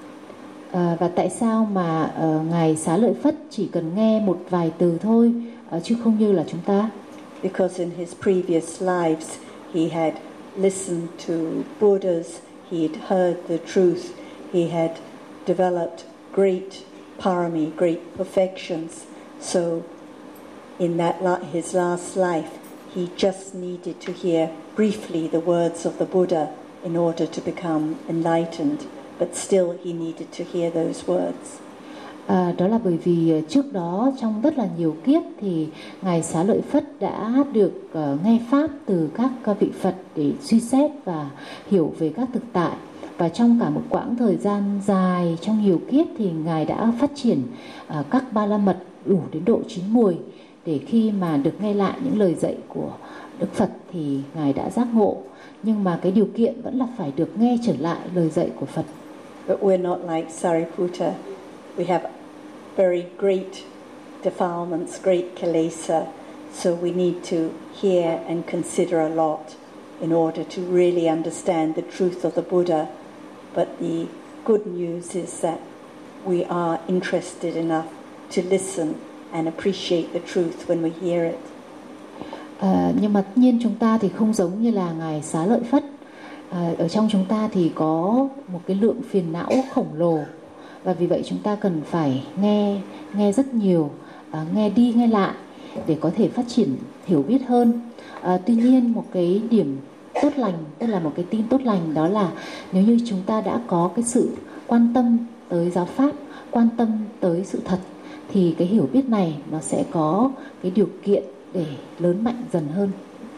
Và tại sao mà ngài Xá Lợi Phất chỉ cần nghe một vài từ thôi, chứ không như là chúng ta? Because in his previous lives he had listened to Buddhas, he had heard the truth, he had developed great parami, great perfections. So in his last life, he just needed to hear briefly the words of the Buddha in order to become enlightened, but still he needed to hear those words. Đó là bởi vì trước đó trong rất là nhiều kiếp thì Ngài Xá Lợi Phất đã được nghe Pháp từ các vị Phật để suy xét và hiểu về các thực tại. Và trong cả một quãng thời gian dài, trong nhiều kiếp thì Ngài đã phát triển các ba la mật đủ đến độ chín muồi, để khi mà được nghe lại những lời dạy của Đức Phật thì Ngài đã giác ngộ. Nhưng mà cái điều kiện vẫn là phải được nghe trở lại lời dạy của Phật. But we're not like Sariputta. We have very great defilements, great kilesa, so we need to hear and consider a lot in order to really understand the truth of the Buddha. But the good news is that we are interested enough to listen and appreciate the truth when we hear it. Nhưng mà tất nhiên chúng ta thì không giống như là Ngài Xá Lợi Phất. Ở trong chúng ta thì có một cái lượng phiền não khổng lồ, và vì vậy chúng ta cần phải nghe rất nhiều, nghe đi nghe lại để có thể phát triển hiểu biết hơn. Tuy nhiên một cái điểm tốt lành, tức là một cái tin tốt lành, đó là nếu như chúng ta đã có cái sự quan tâm tới giáo pháp, quan tâm tới sự thật, thì cái hiểu biết này nó sẽ có cái điều kiện để lớn mạnh dần hơn.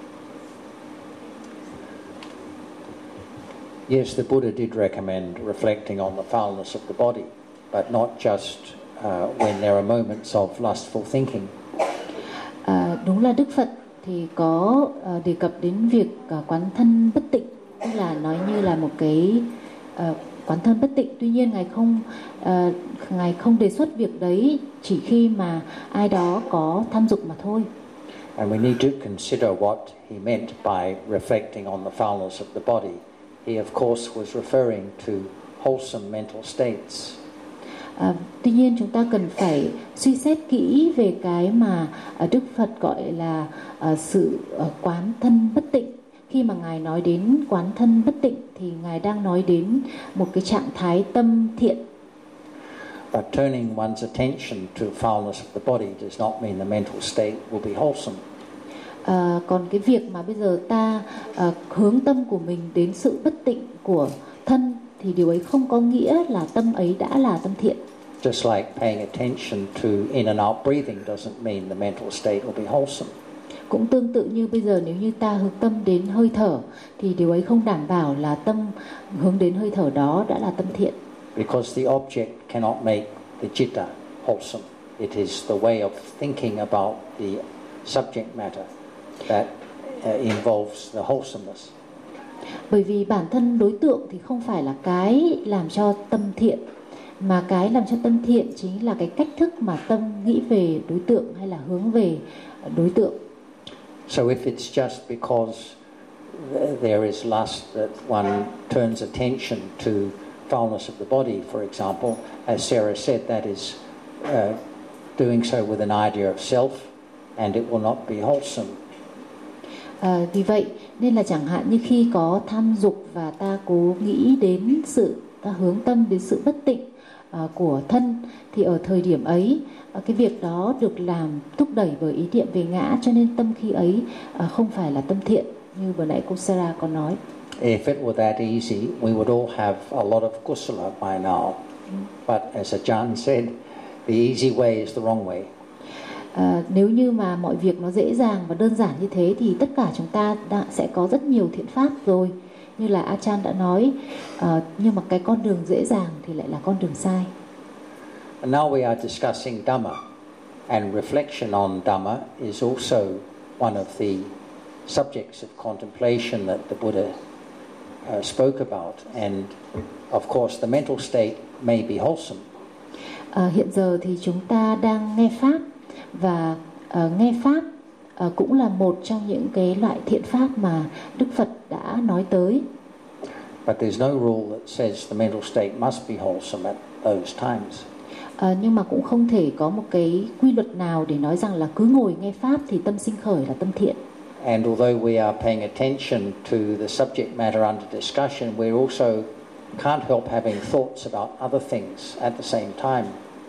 Yes, the Buddha did recommend reflecting on the foulness of the body, but not just when there are moments of lustful thinking. Đúng là Đức Phật thì có đề cập đến việc quán thân bất tịnh, tức là nói như là một cái quán thân bất tịnh. Tuy nhiên Ngài không đề xuất việc đấy chỉ khi mà ai đó có tham dục mà thôi. And we need to consider what he meant by reflecting on the foulness of the body. He of course was referring to wholesome mental states. Tuy nhiên chúng ta cần phải suy xét kỹ về cái mà Đức Phật gọi là sự quán thân bất tịnh. Khi mà Ngài nói đến quán thân bất tịnh thì Ngài đang nói đến một cái trạng thái tâm thiện. But turning one's attention to foulness of the body does not mean the mental state will be wholesome. Còn cái việc mà bây giờ ta hướng tâm của mình đến sự bất tịnh của thân thì điều ấy không có nghĩa là tâm ấy đã là tâm thiện. Just like paying attention to in and out breathing doesn't mean the mental state will be wholesome. Cũng tương tự như bây giờ nếu như ta hướng tâm đến hơi thở thì điều ấy không đảm bảo là tâm hướng đến hơi thở đó đã là tâm thiện. Because the object cannot make the citta wholesome. It is the way of thinking about the subject matter that involves the wholesomeness. Bởi vì bản thân đối tượng thì không phải là cái làm cho tâm thiện, mà cái làm cho tâm thiện chính là cái cách thức mà tâm nghĩ về đối tượng hay là hướng về đối tượng. So if it's just because there is lust that one turns attention to foulness of the body, for example, as Sarah said, that is doing so with an idea of self, and it will not be wholesome. Vì vậy nên là chẳng hạn như khi có tham dục và ta cố nghĩ đến ta hướng tâm đến sự bất tịnh của thân, thì ở thời điểm ấy cái việc đó được làm thúc đẩy bởi ý niệm về ngã, cho nên tâm khi ấy không phải là tâm thiện như vừa nãy cô Sarah có nói. If it were that easy, we would all have a lot of kusala by now. But as Ajahn said, the easy way is the wrong way. Nếu như mà mọi việc nó dễ dàng và đơn giản như thế thì tất cả chúng ta sẽ có rất nhiều thiện pháp rồi, như là Ajahn đã nói, nhưng mà cái con đường dễ dàng thì lại là con đường sai. And now we are discussing Dhamma, and reflection on Dhamma is also one of the subjects of contemplation that the Buddha spoke about. And of course the mental state may be wholesome. Hiện giờ thì chúng ta đang nghe Pháp, và nghe Pháp cũng là một trong những cái loại thiện pháp mà Đức Phật đã nói tới. But there's no rule that says the mental state must be wholesome at those times. Nhưng mà cũng không thể có một cái quy luật nào để nói rằng là cứ ngồi nghe Pháp thì tâm sinh khởi là tâm thiện. And although we are paying attention to the subject matter under discussion, we also can't help having thoughts about other things at the same time.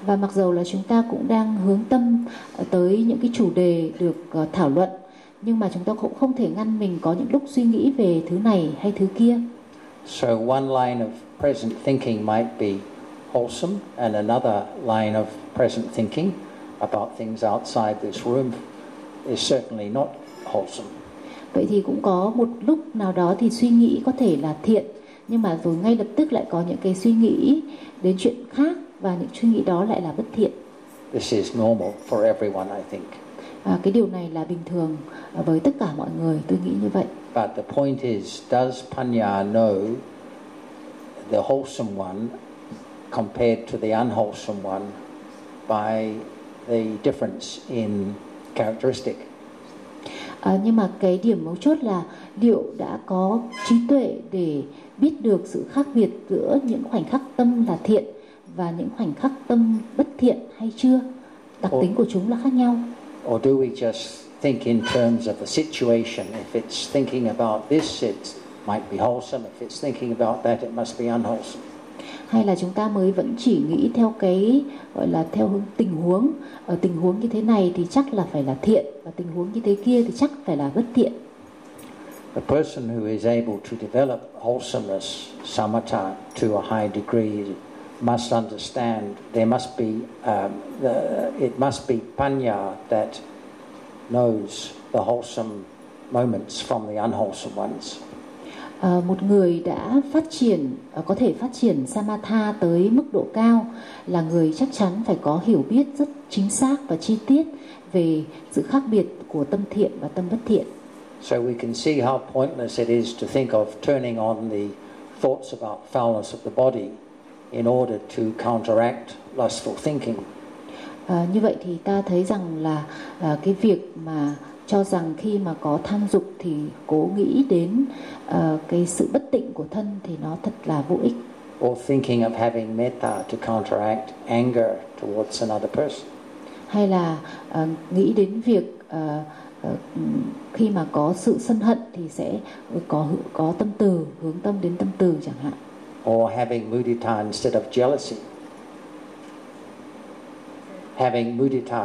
Và mặc dầu là chúng ta cũng đang hướng tâm tới những cái chủ đề được thảo luận, nhưng mà chúng ta cũng không thể ngăn mình có những lúc suy nghĩ về thứ này hay thứ kia. So one line of present thinking might be wholesome, and another line of present thinking about things outside this room is certainly not wholesome. Vậy thì cũng có một lúc nào đó thì suy nghĩ có thể là thiện, nhưng mà rồi ngay lập tức lại có những cái suy nghĩ đến chuyện khác, và những suy nghĩ đó lại là bất thiện. This is normal for everyone, I think. Cái điều này là bình thường với tất cả mọi người, tôi nghĩ như vậy. But the point is, does Panya know the wholesome one compared to the unwholesome one by the difference in characteristic? Nhưng mà cái điểm mấu chốt là liệu đã có trí tuệ để biết được sự khác biệt giữa những khoảnh khắc tâm là thiện và những khoảnh khắc tâm bất thiện hay chưa? Đặc tính của chúng là khác nhau. Or do we just think in terms of the situation? If it's thinking about this, it might be wholesome. If it's thinking about that, it must be unwholesome. Hay là chúng ta mới vẫn chỉ nghĩ theo cái gọi là theo hướng tình huống. Ở tình huống như thế này thì chắc là phải là thiện, và tình huống như thế kia thì chắc phải là bất thiện. The person who is able to develop wholesomeness, samatha, to a high degree must understand there must be it must be panya that knows the wholesome moments from the unwholesome ones. Một người đã phát triển có thể phát triển samatha tới mức độ cao là người chắc chắn phải có hiểu biết rất chính xác và chi tiết về sự khác biệt của tâm thiện và tâm bất thiện. So we can see how pointless it is to think of turning on the thoughts about foulness of the body in order to counteract lustful thinking. Như vậy thì ta thấy rằng là cái việc mà cho rằng khi mà có tham dục thì cố nghĩ đến cái sự bất tịnh của thân thì nó thật là vô ích. Or thinking of having metta to counteract anger towards another person. Hay là nghĩ đến việc khi mà có sự sân hận thì sẽ có tâm từ, hướng tâm đến tâm từ chẳng hạn. Or having mudita instead of jealousy. Having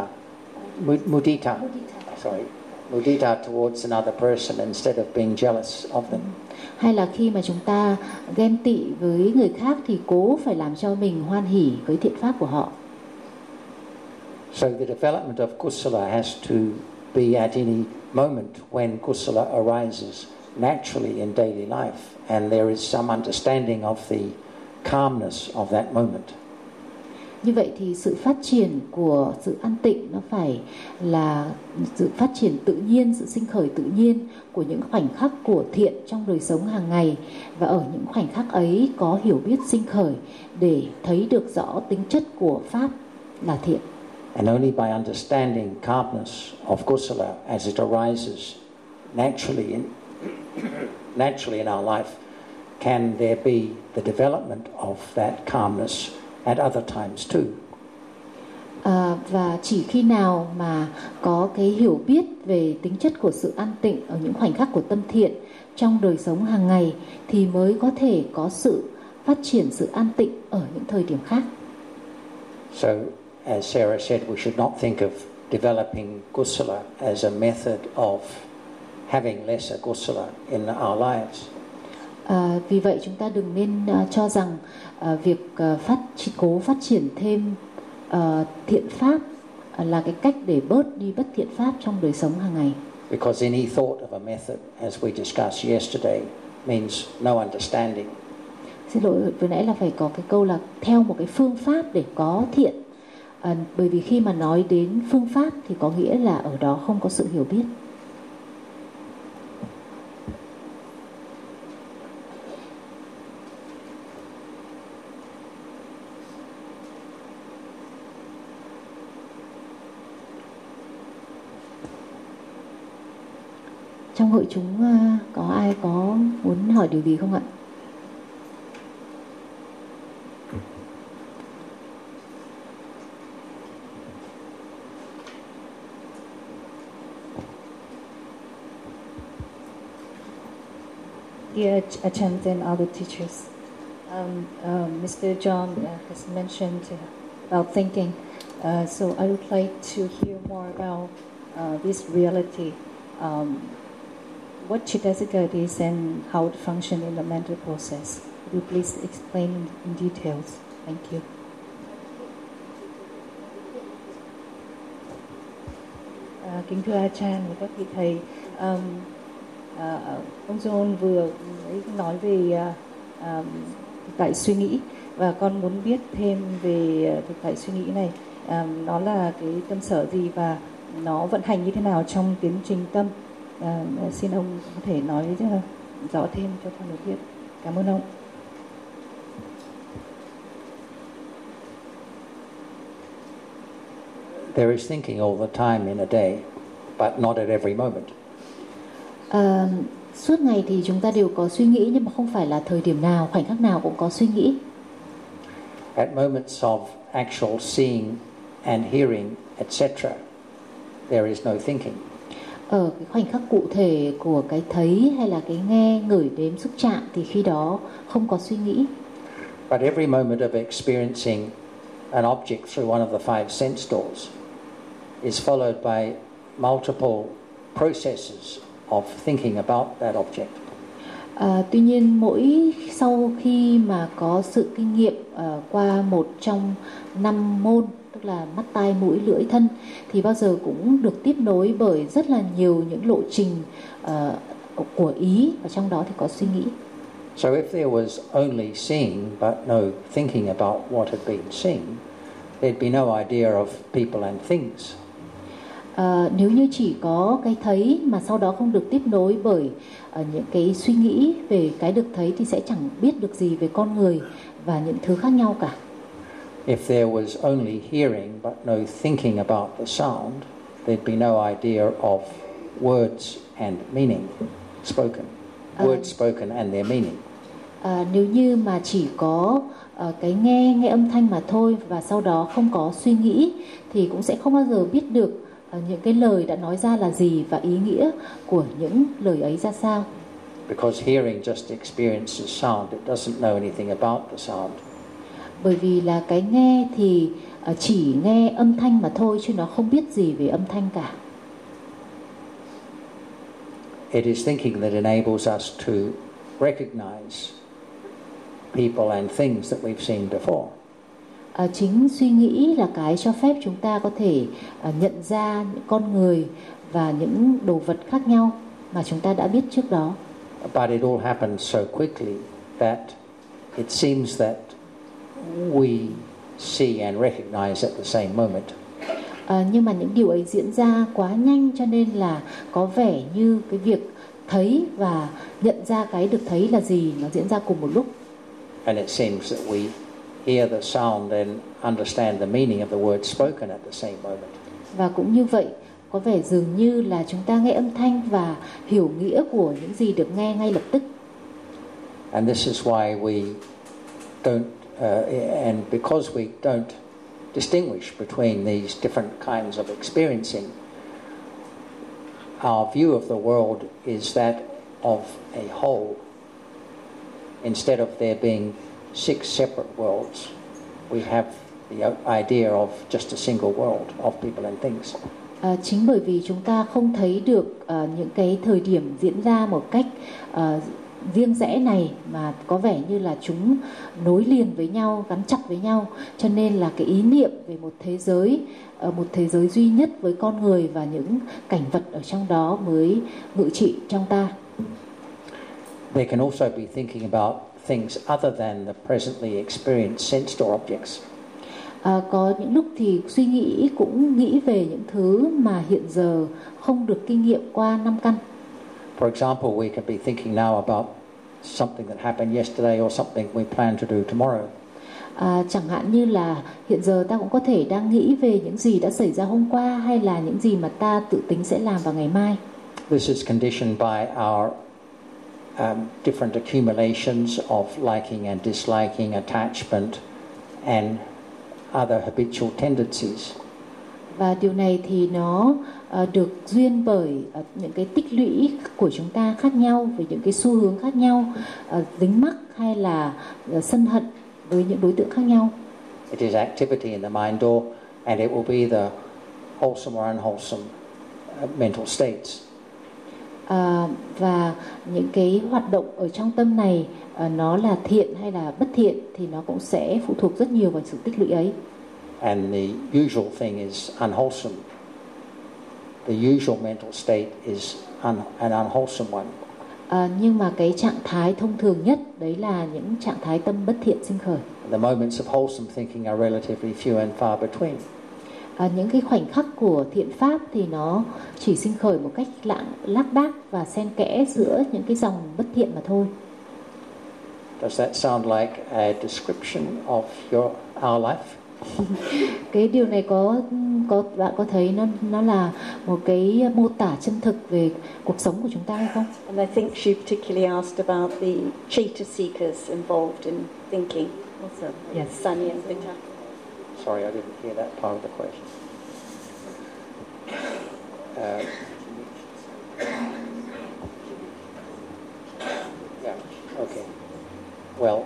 mudita towards another person instead of being jealous of them. Hay là khi mà chúng ta ghen tị với người khác thì cố phải làm cho mình hoan hỉ với thiện pháp của họ. So the development of kusala has to be at any moment when kusala arises naturally in daily life, and there is some understanding of the calmness of that moment. Như vậy thì sự phát triển của sự an tịnh nó phải là sự phát triển tự nhiên, sự sinh khởi tự nhiên của những khoảnh khắc của thiện trong đời sống hàng ngày, và ở những khoảnh khắc ấy có hiểu biết sinh khởi để thấy được rõ tính chất của pháp là thiện. And only by understanding calmness of kusala as it arises naturally in our life can there be the development of that calmness at other times too. Và chỉ khi nào mà có cái hiểu biết về tính chất của sự an tịnh ở những khoảnh khắc của tâm thiện trong đời sống hàng ngày thì mới có thể có sự phát triển sự an tịnh ở những thời điểm khác. So, as Sarah said, we should not think of developing kusala as a method of having lesser kusala in our lives. Vì vậy chúng ta đừng nên cho rằng việc cố phát triển thêm thiện pháp là cái cách để bớt đi bất thiện pháp trong đời sống hàng ngày. Because any thought of a method, as we discussed yesterday, means no understanding. Xin lỗi, vừa nãy là phải có cái câu là theo một cái phương pháp để có thiện. Bởi vì khi mà nói đến phương pháp thì có nghĩa là ở đó không có sự hiểu biết. Trong hội chúng có ai có muốn hỏi điều gì không ạ? Dear Achanta and other teachers, Mr. John has mentioned about thinking. So I would like to hear more about this reality. What Chitasika is and how it functions in the mental process. Would you please explain in details? Thank you. Kính thưa Ajahn và các vị thầy, ông John vừa nói về thực tại suy nghĩ, và con muốn biết thêm về thực tại suy nghĩ này. Nó là cái tâm sở gì và nó vận hành như thế nào trong tiến trình tâm. Xin ông có thể nói rõ thêm cho con được biết. Cảm ơn ông. There is thinking all the time in a day, but not at every moment. Suốt ngày thì chúng ta đều có suy nghĩ, nhưng mà không phải là thời điểm nào, khoảnh khắc nào cũng có suy nghĩ. At moments of actual seeing and hearing, etc., there is no thinking. Ở cái khoảnh khắc cụ thể của cái thấy hay là cái nghe, ngửi, đếm, xúc chạm thì khi đó không có suy nghĩ. But every moment of experiencing an object through one of the five sense doors is followed by multiple processes of thinking about that object. Tuy nhiên sau khi mà có sự kinh nghiệm qua một trong 5 môn, tức là mắt, tai, mũi, lưỡi, thân, thì bao giờ cũng được tiếp nối bởi rất là nhiều những lộ trình của ý, và trong đó thì có suy nghĩ. So if there was only seeing but no thinking about what had been seen, there'd be no idea of people and things. Nếu như chỉ có cái thấy mà sau đó không được tiếp nối bởi những cái suy nghĩ về cái được thấy thì sẽ chẳng biết được gì về con người và những thứ khác nhau cả. If there was only hearing but no thinking about the sound, there'd be no idea of words and meaning spoken. Words spoken and their meaning. Nếu như mà chỉ có cái nghe âm thanh mà thôi, và sau đó không có suy nghĩ, thì cũng sẽ không bao giờ biết được những cái lời đã nói ra là gì và ý nghĩa của những lời ấy ra sao. Because hearing just experiences sound, it doesn't know anything about the sound. Bởi vì là cái nghe thì chỉ nghe âm thanh mà thôi, chứ nó không biết gì về âm thanh cả. It is thinking that enables us to recognize people and things that we've seen before. Chính suy nghĩ là cái cho phép chúng ta có thể nhận ra những con người và những đồ vật khác nhau mà chúng ta đã biết trước đó. But it all happens so quickly that it seems that we see and recognize at the same moment. Nhưng mà những điều ấy diễn ra quá nhanh, cho nên là có vẻ như cái việc thấy và nhận ra cái được thấy là gì nó diễn ra cùng một lúc. And it seems that we hear the sound and understand the meaning of the words spoken at the same moment. Và cũng như vậy, có vẻ dường như là chúng ta nghe âm thanh và hiểu nghĩa của những gì được nghe ngay lập tức. And this is why we don't, and because we don't distinguish between these different kinds of experiencing, our view of the world is that of a whole. Instead of there being 6 separate worlds, we have the idea of just a single world of people and things. Chính bởi vì chúng ta không thấy được những cái thời điểm diễn ra một cách riêng rẽ này, mà có vẻ như là chúng nối liền với nhau, gắn chặt với nhau, cho nên là cái ý niệm về một thế giới duy nhất với con người và những cảnh vật ở trong đó mới ngự trị trong ta. They can also be thinking about things other than the presently experienced sense door objects. Có những lúc thì suy nghĩ cũng nghĩ về những thứ mà hiện giờ không được kinh nghiệm qua 5 căn. For example, we could be thinking now about something that happened yesterday or something we plan to do tomorrow. Chẳng hạn như là hiện giờ ta cũng có thể đang nghĩ về những gì đã xảy ra hôm qua, hay là những gì mà ta tự tính sẽ làm vào ngày mai. This is conditioned by our different accumulations of liking and disliking, attachment and other habitual tendencies. Và điều này thì nó được duyên bởi những cái tích lũy của chúng ta khác nhau, với những cái xu hướng khác nhau, dính mắc hay là sân hận với những đối tượng khác nhau. It is activity in the mind door, and it will be the wholesome or unwholesome mental states. Và những cái hoạt động ở trong tâm này nó là thiện hay là bất thiện thì nó cũng sẽ phụ thuộc rất nhiều vào sự tích lũy ấy. And the usual thing is unwholesome. The usual mental state is an unwholesome one. Nhưng mà cái trạng thái thông thường nhất đấy là những trạng thái tâm bất thiện sinh khởi. The moments of wholesome thinking are relatively few and far between. Những cái khoảnh khắc của thiện pháp thì nó chỉ sinh khởi một cách lác đác và xen kẽ giữa những cái dòng bất thiện mà thôi. Does that sound like a description of our life? Cái điều này có bạn có thấy nó là một cái mô tả chân thực về cuộc sống của chúng ta hay không? And I think she particularly asked about the Chaita seekers involved in thinking also. Yes. Sanya and Vitaka. Sorry, I didn't hear that part of the question. Yeah, okay. Well,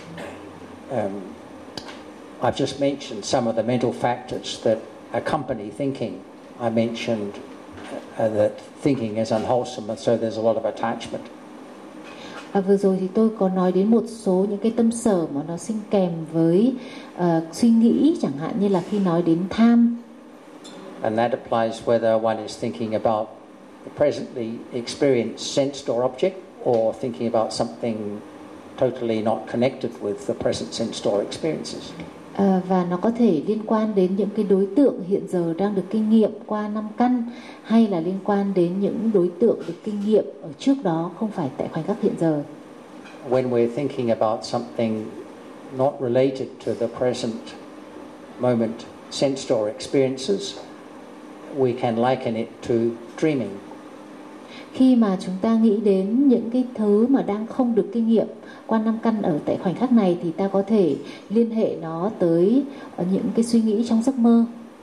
I've just mentioned some of the mental factors that accompany thinking. I mentioned that thinking is unwholesome, and so there's a lot of attachment. Vừa rồi thì tôi có nói đến một số những cái tâm sở mà nó sinh kèm với suy nghĩ, chẳng hạn như là khi nói đến tham. And that applies whether one is thinking about the presently experienced sensed or object, or thinking about something totally not connected with the present sensed or experiences. Và nó có thể liên quan đến những cái đối tượng hiện giờ đang được kinh nghiệm qua năm căn, hay là liên quan đến những đối tượng được kinh nghiệm ở trước đó, không phải tại khoảnh khắc hiện giờ. When we're thinking about something not related to the present moment sensed or experiences, we can liken it to dreaming. Khi mà chúng ta nghĩ đến những cái thứ mà đang không được kinh nghiệm qua năm căn ở tại khoảnh khắc này, thì ta có thể liên hệ nó tới những cái suy nghĩ trong giấc mơ.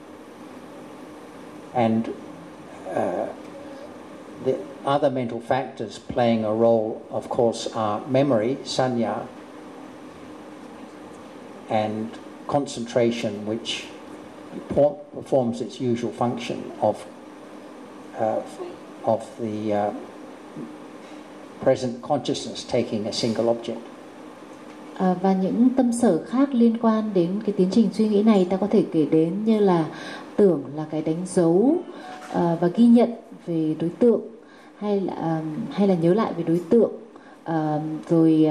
And the other mental factors playing a role, of course, are memory, sanya, and concentration, which performs its usual function of the present consciousness taking a single object. Và những tâm sở khác liên quan đến cái tiến trình suy nghĩ này, ta có thể kể đến như là tưởng là cái đánh dấu và ghi nhận về đối tượng, hay là nhớ lại về đối tượng, rồi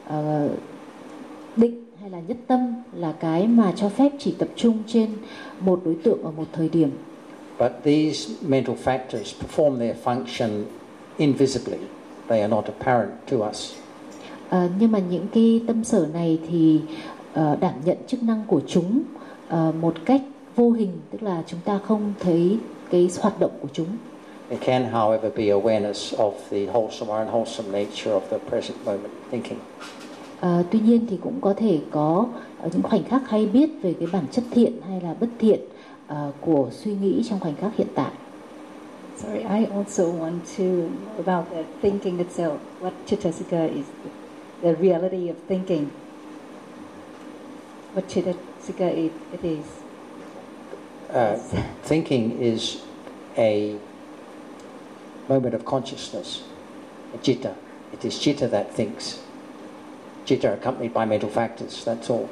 định hay là nhất tâm là cái mà cho phép chỉ tập trung trên một đối tượng ở một thời điểm. But these mental factors perform their function invisibly. They are not apparent to us. Nhưng mà những cái tâm sở này thì đảm nhận chức năng của chúng một cách vô hình, tức là chúng ta không thấy cái hoạt động của chúng. There can, however, be awareness of the wholesome or unwholesome nature of the present moment thinking. Tuy nhiên thì cũng có thể có những khoảnh khắc hay biết về cái bản chất thiện hay là bất thiện của suy nghĩ trong khoảnh khắc hiện tại. Sorry, I also want to know about the thinking itself. What Chittasika is the reality of thinking. What Chittasika it is. Thinking is a moment of consciousness, a citta. It is citta that thinks. Citta accompanied by mental factors, that's all.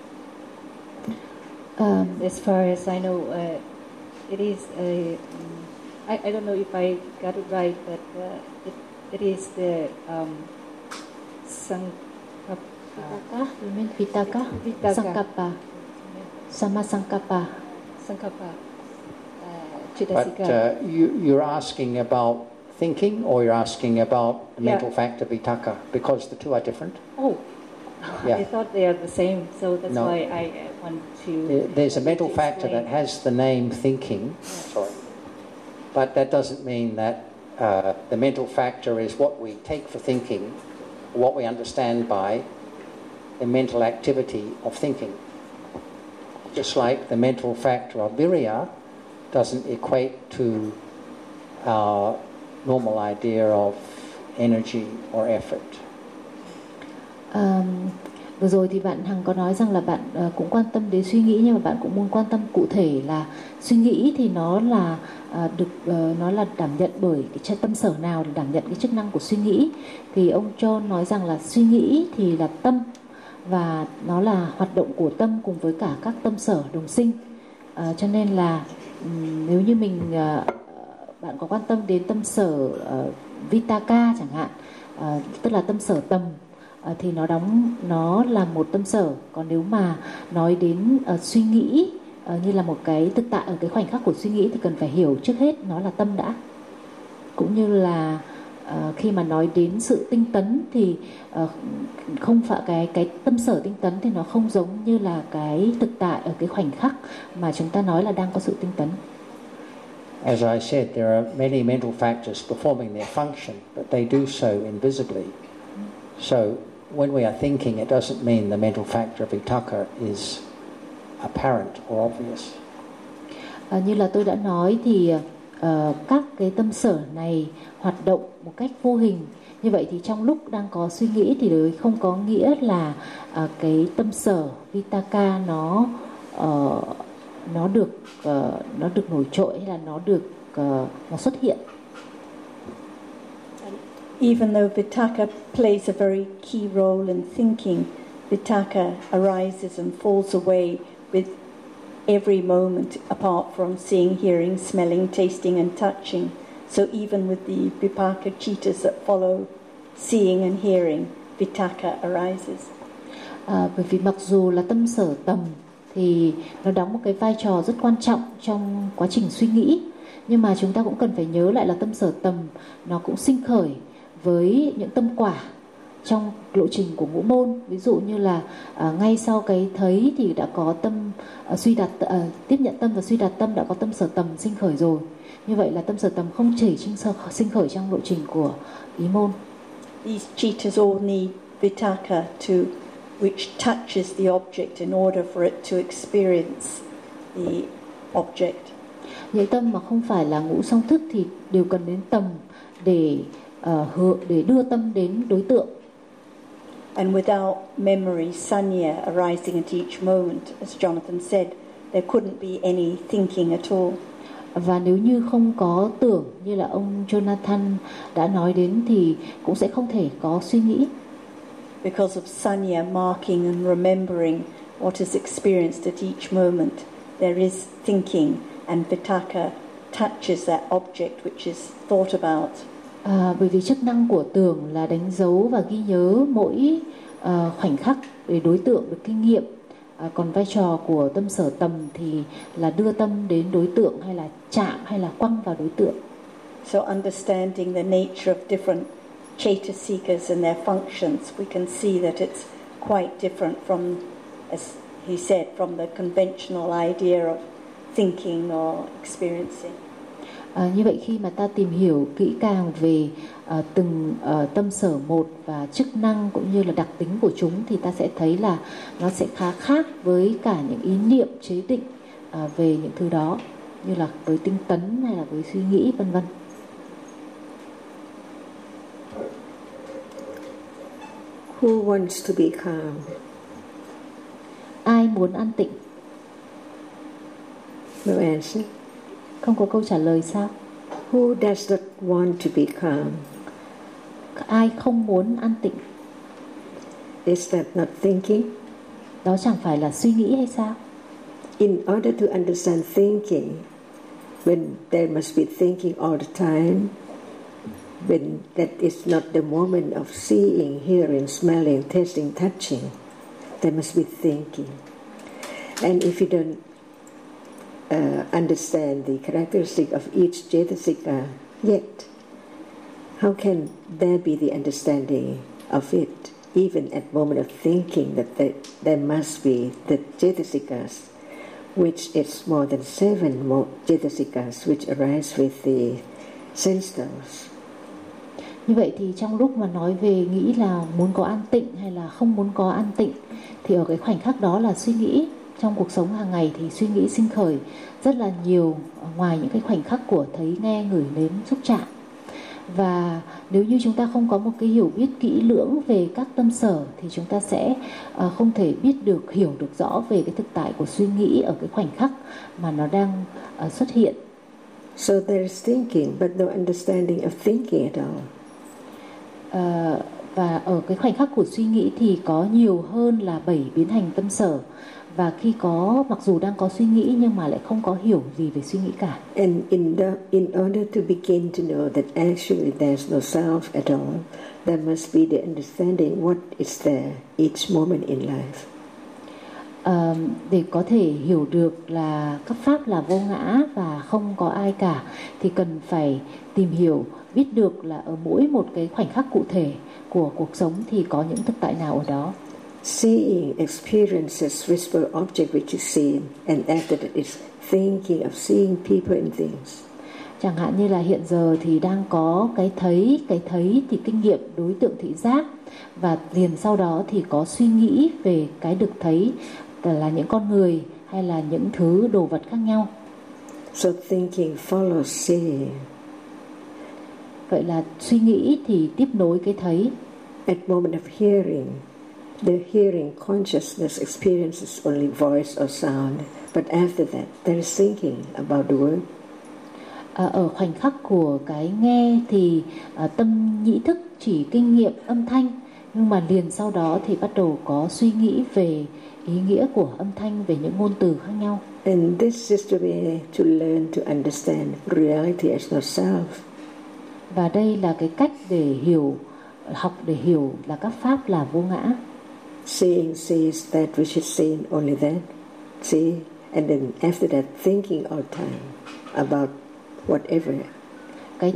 As far as I know, it is a... I don't know if I got it right, but it is the Vitaka, Sankappa, Samasankappa. Sankappa, But Chittasika. you're asking about thinking, or you're asking about the mental factor vitaka, because the two are different? Oh, Yeah. I thought they are the same, so that's No. why I want to... There's a mental to factor explain. that has the name thinking, sorry, but that doesn't mean that the mental factor is what we take for thinking, what we understand by the mental activity of thinking. Just like the mental factor of virya doesn't equate to our normal idea of energy or effort. Vừa rồi thì bạn Hằng có nói rằng là bạn cũng quan tâm đến suy nghĩ, nhưng mà bạn cũng muốn quan tâm cụ thể là suy nghĩ thì nó là nó là đảm nhận bởi cái tâm sở nào để đảm nhận cái chức năng của suy nghĩ. Thì ông John nói rằng là suy nghĩ thì là tâm, và nó là hoạt động của tâm cùng với cả các tâm sở đồng sinh. Cho nên là nếu như bạn có quan tâm đến tâm sở Vitakka chẳng hạn, tức là tâm sở tầm, thì nó là một tâm sở. Còn nếu mà nói đến suy nghĩ như là một cái thực tại ở cái khoảnh khắc của suy nghĩ thì cần phải hiểu trước hết nó là tâm đã. Cũng như là khi mà nói đến sự tinh tấn thì không phải cái tâm sở tinh tấn thì nó không giống như là cái thực tại ở cái khoảnh khắc mà chúng ta nói là đang có sự tinh tấn. As I said, there are many mental factors performing their function, but they do so invisibly. So when we are thinking, it doesn't mean the mental factor of vitakka is apparent or obvious. Như là tôi đã nói thì các cái tâm sở này hoạt động một cách vô hình. Như vậy thì trong lúc đang có suy nghĩ thì đấy không có nghĩa là cái tâm sở Vitakka nó được nổi trội hay là nó xuất hiện. Even though vitakka plays a very key role in thinking, vitakka arises and falls away with every moment apart from seeing, hearing, smelling, tasting and touching. So even with the vipaka citas that follow seeing and hearing, vitakka arises. Bởi vì mặc dù là tâm sở tầm thì nó đóng một cái vai trò rất quan trọng trong quá trình suy nghĩ, nhưng mà chúng ta cũng cần phải nhớ lại là tâm sở tầm nó cũng sinh khởi với những tâm quả trong lộ trình của ngũ môn. Ví dụ như là ngay sau cái thấy thì đã có tâm tiếp nhận tâm và suy đạt tâm, đã có tâm sở tầm sinh khởi rồi. Như vậy là tâm sở tầm không chỉ sinh khởi trong lộ trình của ý môn. These citas all need vitakka which touches the object in order for it to experience the object. Những tâm mà không phải là ngũ song thức thì đều cần đến tầm để đưa tâm đến đối tượng. And without memory, sanya arising at each moment, as Jonathan said, there couldn't be any thinking at all. Và nếu như không có tưởng như là ông Jonathan đã nói đến thì cũng sẽ không thể có suy nghĩ. Because of sanya marking and remembering what is experienced at each moment, there is thinking, and vitakka touches that object which is thought about. Bởi vì chức năng của tưởng là đánh dấu và ghi nhớ mỗi khoảnh khắc để đối tượng được kinh nghiệm. Còn vai trò của tâm sở tầm thì là đưa tâm đến đối tượng, hay là chạm, hay là quăng vào đối tượng. So understanding the nature of different chaitasikas and their functions, we can see that it's quite different from, as he said, from the conventional idea of thinking or experiencing. Như vậy khi mà ta tìm hiểu kỹ càng về từng tâm sở một và chức năng cũng như là đặc tính của chúng thì ta sẽ thấy là nó sẽ khá khác với cả những ý niệm chế định về những thứ đó, như là với tinh tấn hay là với suy nghĩ vân vân. Who wants to be calm? Ai muốn an tịnh? No answer. Không có câu trả lời sao? Who does not want to be calm? Ai không muốn an tịnh? Is that not thinking? Đó chẳng phải là suy nghĩ hay sao? In order to understand thinking, when there must be thinking all the time, when that is not the moment of seeing, hearing, smelling, tasting, touching, there must be thinking. And if you don't understand the characteristic of each cetasika yet, how can there be the understanding of it, even at moment of thinking that there must be the cetasikas, which is more than 7 more cetasikas which arise with the sense thoughts. Như vậy thì trong lúc mà nói về nghĩ là muốn có an tịnh hay là không muốn có an tịnh, thì ở cái khoảnh khắc đó là suy nghĩ. Trong cuộc sống hàng ngày thì suy nghĩ sinh khởi rất là nhiều ngoài những cái khoảnh khắc của thấy, nghe, ngửi, nếm, xúc chạm. Và nếu như chúng ta không có một cái hiểu biết kỹ lưỡng về các tâm sở thì chúng ta sẽ không thể hiểu được rõ về cái thực tại của suy nghĩ ở cái khoảnh khắc mà nó đang xuất hiện. So there is thinking, but no understanding of thinking at all. Và ở cái khoảnh khắc của suy nghĩ thì có nhiều hơn là 7 biến hành tâm sở. Và khi mặc dù đang có suy nghĩ nhưng mà lại không có hiểu gì về suy nghĩ cả. And in order to begin to know that actually there's no self at all, there must be the understanding what is there each moment in life. Để có thể hiểu được là các pháp là vô ngã và không có ai cả thì cần phải tìm hiểu, biết được là ở mỗi một cái khoảnh khắc cụ thể của cuộc sống thì có những thực tại nào ở đó. Seeing experiences visible object which is seen, and after that is thinking of seeing people and things. Chẳng hạn như là hiện giờ thì đang có cái thấy thì kinh nghiệm đối tượng thị giác, và liền sau đó thì có suy nghĩ về cái được thấy là những con người hay là những thứ đồ vật khác nhau. So thinking follows seeing. Vậy là suy nghĩ thì tiếp nối cái thấy. At moment of hearing, the hearing consciousness experiences only voice or sound, but after that there is thinking about the word. Ở khoảnh khắc của cái nghe thì tâm nhĩ thức chỉ kinh nghiệm âm thanh, nhưng mà liền sau đó thì bắt đầu có suy nghĩ về ý nghĩa của âm thanh, về những ngôn từ khác nhau. And this is the way to learn to understand reality as no self. Và đây là cái cách để học để hiểu là các pháp là vô ngã. Seeing sees that which is seen, only that. See, and then after that thinking all time about whatever. Cái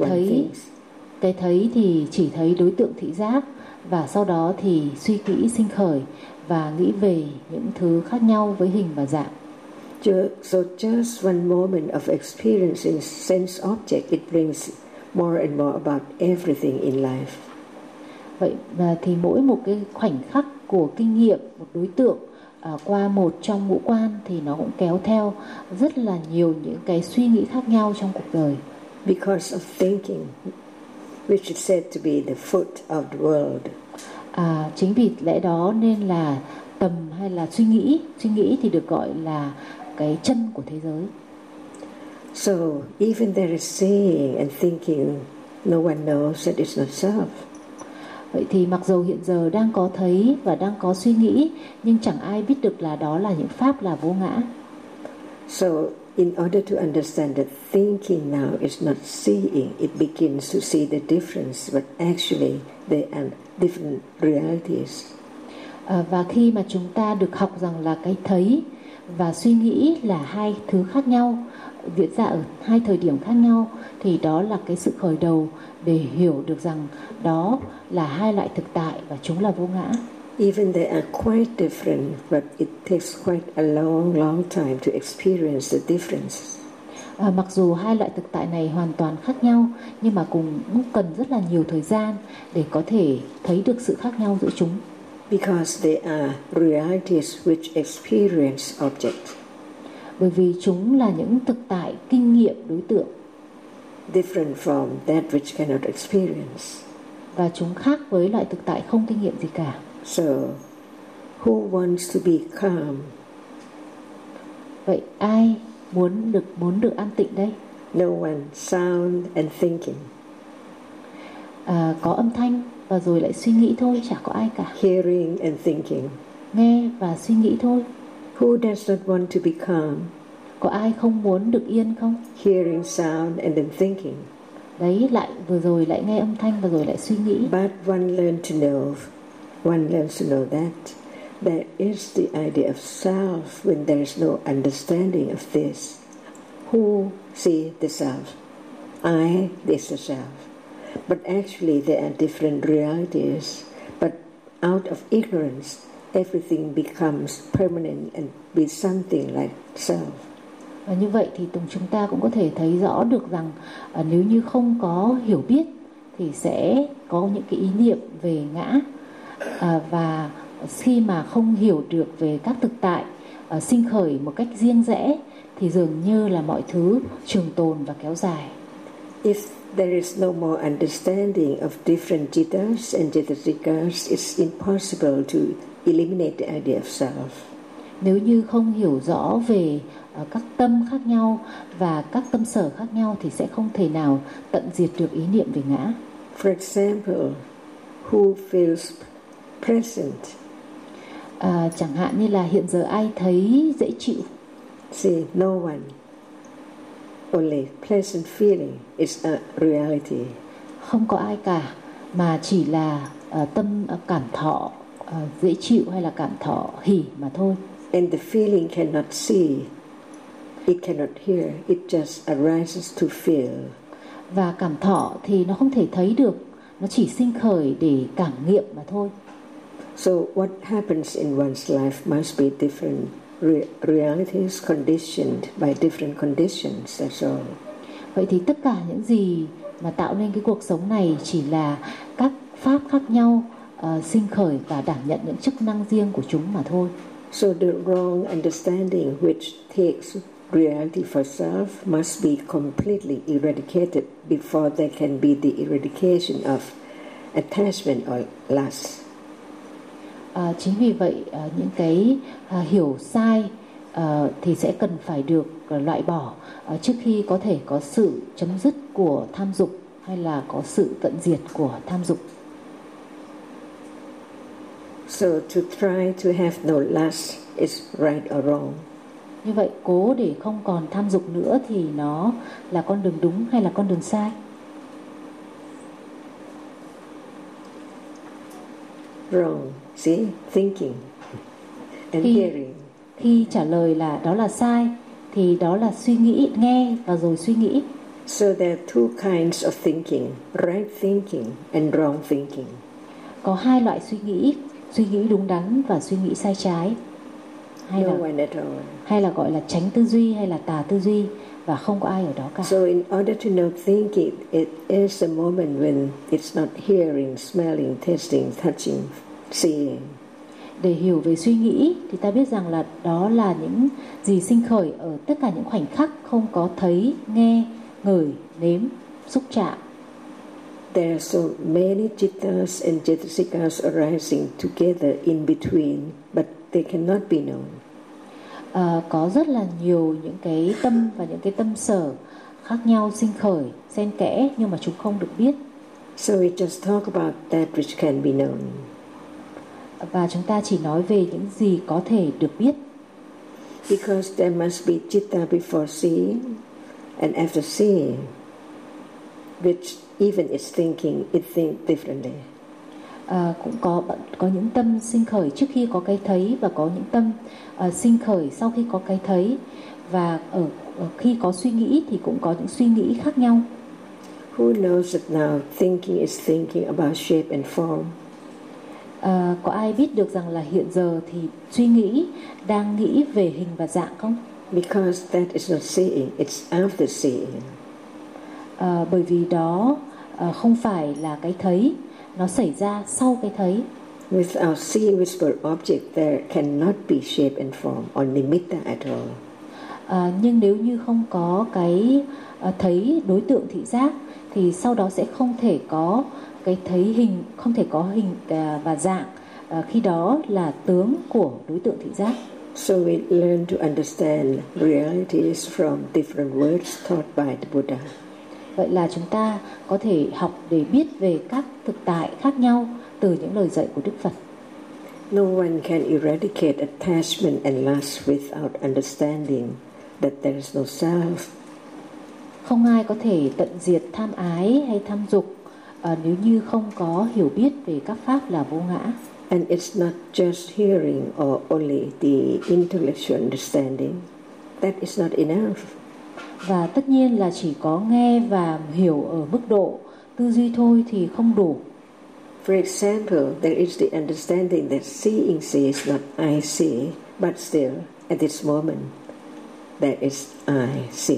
thấy thì chỉ thấy đối tượng thị giác, và sau đó thì suy nghĩ sinh khởi và nghĩ về những thứ khác nhau với hình và dạng. So just one moment of experiencing sense object, it brings more and more about everything in life. Vậy thì mỗi một cái khoảnh khắc của kinh nghiệm một đối tượng qua một trong ngũ quan thì nó cũng kéo theo rất là nhiều những cái suy nghĩ khác nhau trong cuộc đời. Because of thinking, which is said to be the foot of the world. Chính vì lẽ đó nên là tầm hay là suy nghĩ thì được gọi là cái chân của thế giới. So even there is seeing and thinking, no one knows that it's not self. Vậy thì mặc dù hiện giờ đang có thấy và đang có suy nghĩ, nhưng chẳng ai biết được là đó là những pháp là vô ngã. So in order to understand that thinking now is not seeing, it begins to see the difference, but actually they are different realities. Và khi mà chúng ta được học rằng là cái thấy và suy nghĩ là hai thứ khác nhau, diễn ra ở hai thời điểm khác nhau, thì đó là cái sự khởi đầu để hiểu được rằng đó là hai loại thực tại và chúng là vô ngã. Even they are quite different, but it takes quite a long time to experience the difference. Mặc dù hai loại thực tại này hoàn toàn khác nhau, nhưng mà cũng cần rất là nhiều thời gian để có thể thấy được sự khác nhau giữa chúng. Because they are realities which experience object. Bởi vì chúng là những thực tại kinh nghiệm đối tượng. Different from that which cannot experience. Và chúng khác với loại thực tại không kinh nghiệm gì cả. So, who wants to be calm? Vậy ai muốn được an tịnh đây? No one. Sound and thinking. Có âm thanh và rồi lại suy nghĩ thôi, chả có ai cả. Hearing and thinking. Nghe và suy nghĩ thôi. Who does not want to be calm? Có ai không muốn được yên không? Hearing sound and then thinking. Đấy, vừa rồi lại nghe âm thanh và rồi lại suy nghĩ. But one learns to know that there is the idea of self when there is no understanding of this. Who see the self? I is the self. But actually there are different realities. But out of ignorance, everything becomes permanent and be something like self. Và như vậy thì chúng ta cũng có thể thấy rõ được rằng nếu như không có hiểu biết thì sẽ có những cái ý niệm về ngã. Và khi mà không hiểu được về các thực tại sinh khởi một cách riêng rẽ thì dường như là mọi thứ trường tồn và kéo dài. If there is no more understanding of different jittas and jitasikas, it's impossible to eliminate the idea of self. Nếu như không hiểu rõ về các tâm khác nhau và các tâm sở khác nhau thì sẽ không thể nào tận diệt được ý niệm về ngã. For example, who feels present? Chẳng hạn như là hiện giờ ai thấy dễ chịu? See, no one. Only pleasant feeling is a reality. Không có ai cả, mà chỉ là tâm cảm thọ dễ chịu hay là cảm thọ hỉ mà thôi. And the feeling cannot see, it cannot hear, it just arises to feel. Và cảm thọ thì nó không thể thấy được, nó chỉ sinh khởi để cảm nghiệm mà thôi. So what happens in one's life must be different realities conditioned by different conditions, that's all. Vậy thì tất cả những gì mà tạo nên cái cuộc sống này chỉ là các pháp khác nhau sinh khởi và đảm nhận những chức năng riêng của chúng mà thôi. So the wrong understanding which takes reality for self must be completely eradicated before there can be the eradication of attachment or lust. Chính vì vậy những cái hiểu sai thì sẽ cần phải được loại bỏ trước khi có thể có sự chấm dứt của tham dục hay là có sự tận diệt của tham dục. So to try to have no lust is right or wrong? Như vậy cố để không còn tham dục nữa thì nó là con đường đúng hay là con đường sai? Wrong. See, thinking and hearing. Khi trả lời là đó là sai thì đó là suy nghĩ, nghe và rồi suy nghĩ. So there are two kinds of thinking, right thinking and wrong thinking. Có hai loại suy nghĩ đúng đắn và suy nghĩ sai trái. Hay là gọi là chánh tư duy hay là tà tư duy, và không có ai ở đó cả. So in order to know thinking, it is a moment when it's not hearing, smelling, tasting, touching, seeing. Để hiểu về suy nghĩ thì ta biết rằng là đó là những gì sinh khởi ở tất cả những khoảnh khắc không có thấy, nghe, ngửi, nếm, xúc chạm. There are so many jittas and jitasikas arising together in between, but they cannot be known. Có rất là nhiều những cái tâm và những cái tâm sở khác nhau sinh khởi, xen kẽ, nhưng mà chúng không được biết. So we just talk about that which can be known. Và chúng ta chỉ nói về những gì có thể được biết. Because there must be citta before seeing and after seeing, which even it's thinking, it think differently. Cũng có những tâm sinh khởi trước khi có cái thấy, và có những tâm sinh khởi sau khi có cái thấy, và ở khi có suy nghĩ thì cũng có những suy nghĩ khác nhau. Who knows that now thinking is thinking about shape and form? Có ai biết được rằng là hiện giờ thì suy nghĩ đang nghĩ về hình và dạng không? Because that is not seeing, it's after seeing. Bởi vì đó không phải là cái thấy, nó xảy ra sau cái thấy. Without seeing visible object, there cannot be shape and form or nimitta at all. Nhưng nếu như không có cái thấy đối tượng thị giác thì sau đó sẽ không thể có cái thấy hình, không thể có hình và dạng. Khi đó là tướng của đối tượng thị giác. So we learn to understand realities from different words taught by the Buddha. Vậy là chúng ta có thể học để biết về các thực tại khác nhau từ những lời dạy của Đức Phật. No one can eradicate attachment and lust without understanding that there is no self. Không ai có thể tận diệt tham ái hay tham dục nếu như không có hiểu biết về các pháp là vô ngã. And it's not just hearing or only the intellectual understanding. That is not enough. Và tất nhiên là chỉ có nghe và hiểu ở mức độ tư duy thôi thì không đủ. For example, there is the understanding that seeing is not I see, but still at this moment there is I see.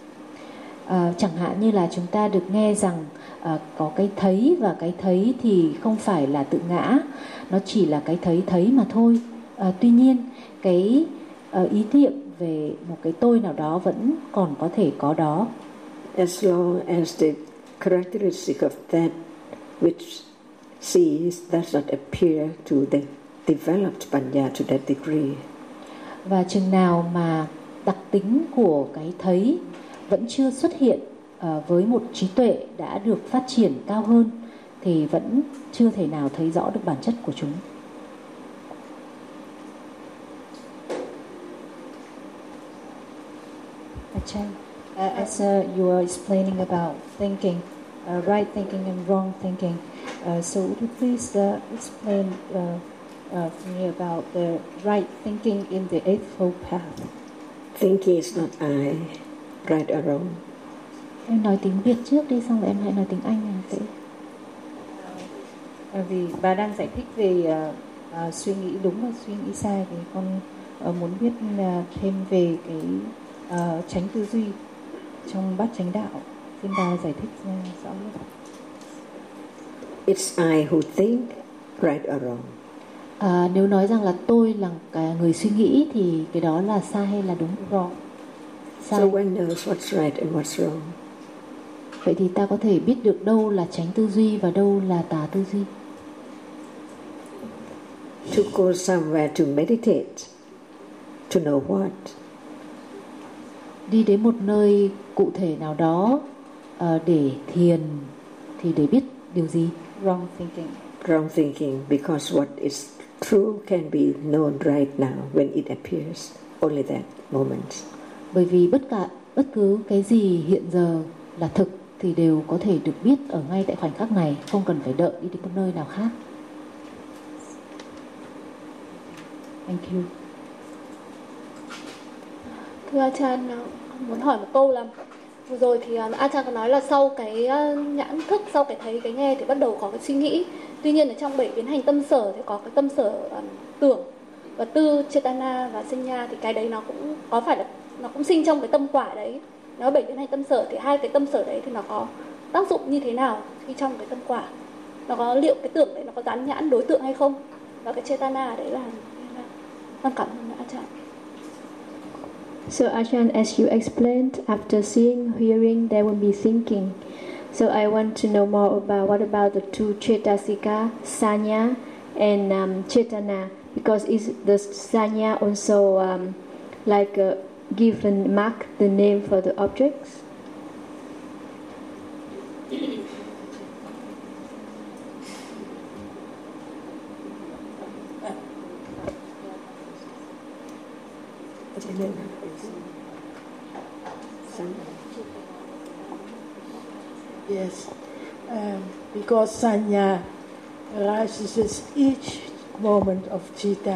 Chẳng hạn như là chúng ta được nghe rằng có cái thấy, và cái thấy thì không phải là tự ngã, nó chỉ là cái thấy mà thôi. Tuy nhiên cái ý niệm về một cái tôi nào đó vẫn còn có thể có đó. As long as the characteristic of that which sees does not appear to the developed panya to that degree. Và chừng nào mà đặc tính của cái thấy vẫn chưa xuất hiện với một trí tuệ đã được phát triển cao hơn thì vẫn chưa thể nào thấy rõ được bản chất của chúng. As you are explaining about thinking, right thinking and wrong thinking, so would you please explain for me about the right thinking in the Eightfold Path? Thinking is not I, right or wrong. Em nói tiếng Việt trước đi, xong rồi em hãy nói tiếng Anh này. Vì bà đang giải thích về suy nghĩ đúng và suy nghĩ sai, thì con muốn biết thêm về cái chánh tư duy trong bát chánh đạo. Xin bà giải thích rõ hơn. It's I who think, right or wrong. Nếu nói rằng là tôi là cái người suy nghĩ thì cái đó là sai hay là đúng? Wrong. So one knows what's right and what's wrong. Vậy thì ta có thể biết được đâu là chánh tư duy và đâu là tà tư duy. To go somewhere to meditate, to know what. Đi đến một nơi cụ thể nào đó để thiền thì để biết điều gì? Wrong thinking. Wrong thinking, because what is true can be known right now when it appears, only that moment. Bởi vì bất cứ cái gì hiện giờ là thực thì đều có thể được biết ở ngay tại khoảnh khắc này, không cần phải đợi đi đến một nơi nào khác. Thank you. Thưa Achan, muốn hỏi một câu là vừa rồi thì Achan có nói là sau cái nhãn thức, sau cái thấy cái nghe thì bắt đầu có cái suy nghĩ. Tuy nhiên ở trong 7 biến hành tâm sở thì có cái tâm sở tưởng và tư, Chetana và Sanya, thì cái đấy nó cũng có phải là nó cũng sinh trong cái tâm quả đấy. Nói 7 biến hành tâm sở thì hai cái tâm sở đấy thì nó có tác dụng như thế nào khi trong cái tâm quả? Nó có liệu cái tưởng đấy nó có dán nhãn đối tượng hay không? Và cái Chetana đấy là con cảm ơn Achan. So Achan, as you explained, after seeing, hearing, there will be thinking. So I want to know more about what about the two Chetasika, Sanya and Chetana, because is the Sanya also give and mark the name for the objects? Yes, because Sanya arises with each moment of Chitta,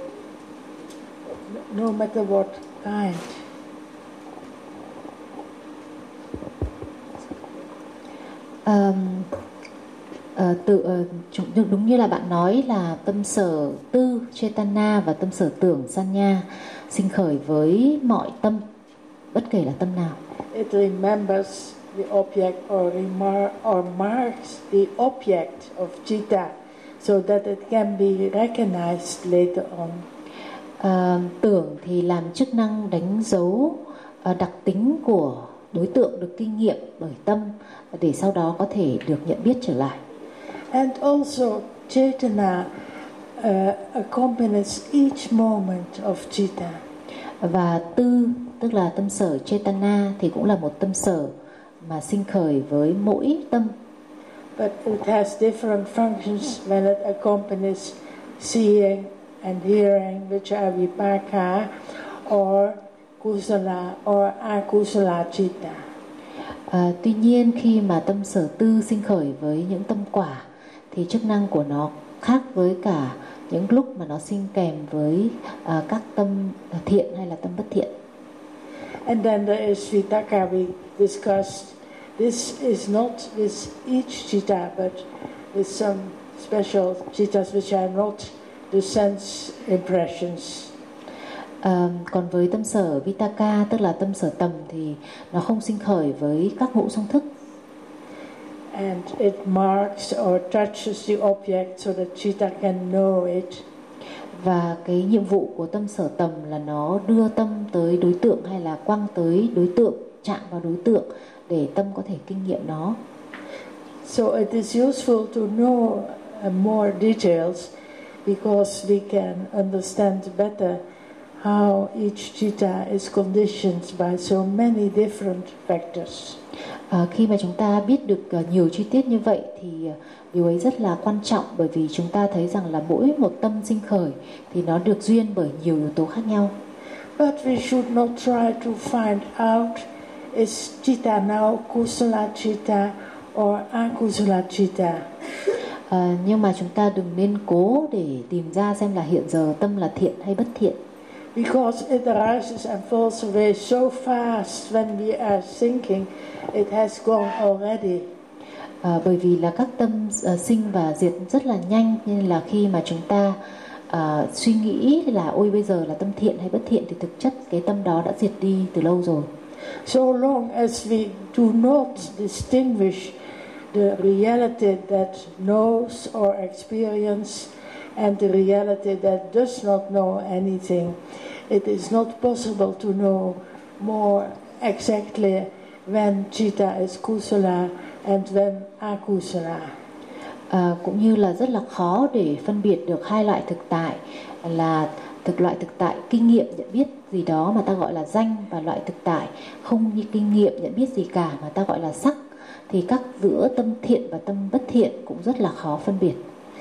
no matter what kind. Đúng như là bạn nói là tâm sở tư Chetana và tâm sở tưởng Sanya sinh khởi với mọi tâm, bất kể là tâm nào. It remembers the object or marks the object of Chitta so that it can be recognized later on. Tưởng thì làm chức năng đánh dấu đặc tính của đối tượng được kinh nghiệm bởi tâm để sau đó có thể được nhận biết trở lại. And also Chetana accompanies each moment of Chitta. Và tư, tức là tâm sở Chetana, thì cũng là một tâm sở mà sinh khởi với mỗi tâm. But it has different functions when it accompanies seeing and hearing, which are vipaka, or kusala or akusala chitta. Tuy nhiên khi mà tâm sở tư sinh khởi với những tâm quả thì chức năng của nó khác với cả những lúc mà nó sinh kèm với các tâm thiện hay là tâm bất thiện. And then there is vitaka. We discussed this is not with each chitta, but with some special chittas which are not the sense impressions. Còn với tâm sở vitaka, tức là tâm sở tầm, thì nó không sinh khởi với các ngũ song thức. And it marks or touches the object so that chitta can know it. Và cái nhiệm vụ của tâm sở tầm là nó đưa tâm tới đối tượng hay là quăng tới đối tượng, chạm vào đối tượng để tâm có thể kinh nghiệm nó. So it is useful to know more details because we can understand better how each citta is conditioned by so many different factors. Khi mà chúng ta biết được nhiều chi tiết như vậy thì điều ấy rất là quan trọng, bởi vì chúng ta thấy rằng là mỗi một tâm sinh khởi thì nó được duyên bởi nhiều yếu tố khác nhau. But we should not try to find out is citta now kusala citta or akusala citta. Nhưng mà chúng ta đừng nên cố để tìm ra xem là hiện giờ tâm là thiện hay bất thiện. Because it arises and falls away so fast when we are thinking, it has gone already. Bởi vì là các tâm sinh và diệt rất là nhanh, nên là khi mà chúng ta suy nghĩ là ôi bây giờ là tâm thiện hay bất thiện thì thực chất cái tâm đó đã diệt đi từ lâu rồi. So long as we do not distinguish the reality that knows or experience and the reality that does not know anything, it is not possible to know more exactly when citta is kusala and when akusala. Cũng như là rất là khó để phân biệt được hai loại thực tại, là loại thực tại kinh nghiệm nhận biết gì đó mà ta gọi là danh, và loại thực tại không như kinh nghiệm nhận biết gì cả mà ta gọi là sắc. Thì các giữa tâm thiện và tâm bất thiện cũng rất là khó phân biệt.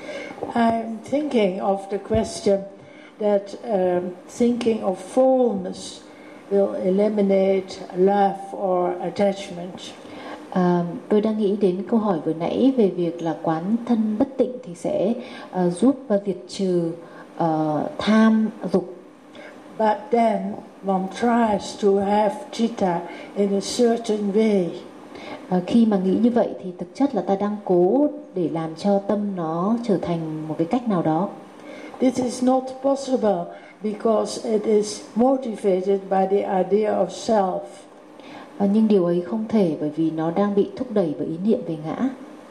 I'm thinking of the question that thinking of fullness will eliminate love or attachment. Tôi đang nghĩ đến câu hỏi vừa nãy về việc là quán thân bất tịnh thì sẽ giúp diệt trừ tham dục. But then one tries to have citta in a certain way. Khi mà nghĩ như vậy thì thực chất là ta đang cố để làm cho tâm nó trở thành một cái cách nào đó. This is not possible because it is motivated by the idea of self. Nhưng điều ấy không thể, bởi vì nó đang bị thúc đẩy bởi ý niệm về ngã.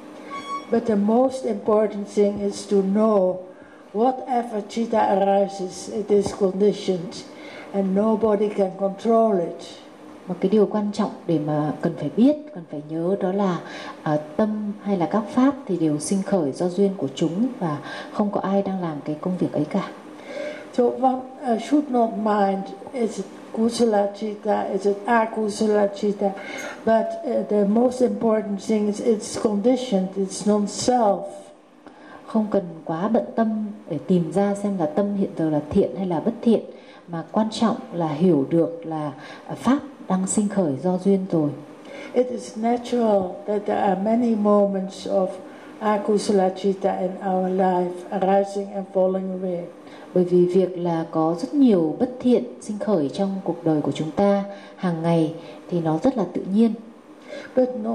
But the most important thing is to know whatever citta arises, it is conditioned and nobody can control it. Một cái điều quan trọng để mà cần phải biết, cần phải nhớ đó là tâm hay là các pháp thì đều sinh khởi do duyên của chúng, và không có ai đang làm cái công việc ấy cả. So one should not mind is it kusala citta, is it akusala citta, but the most important thing is it's conditioned, it's non-self. Không cần quá bận tâm để tìm ra xem là tâm hiện giờ là thiện hay là bất thiện, mà quan trọng là hiểu được là pháp đang sinh khởi do duyên rồi. It is natural that there are many moments of akusala citta in our life arising and falling away. Bởi vì việc là có rất nhiều bất thiện sinh khởi trong cuộc đời của chúng ta hàng ngày thì nó rất là tự nhiên. But not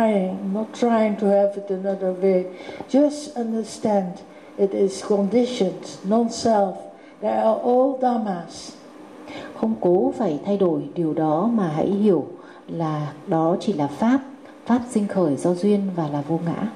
trying to have it another way. Just understand it is conditioned, non-self. They are all dhammas. Không cố phải thay đổi điều đó, mà hãy hiểu là đó chỉ là pháp sinh khởi do duyên và là vô ngã.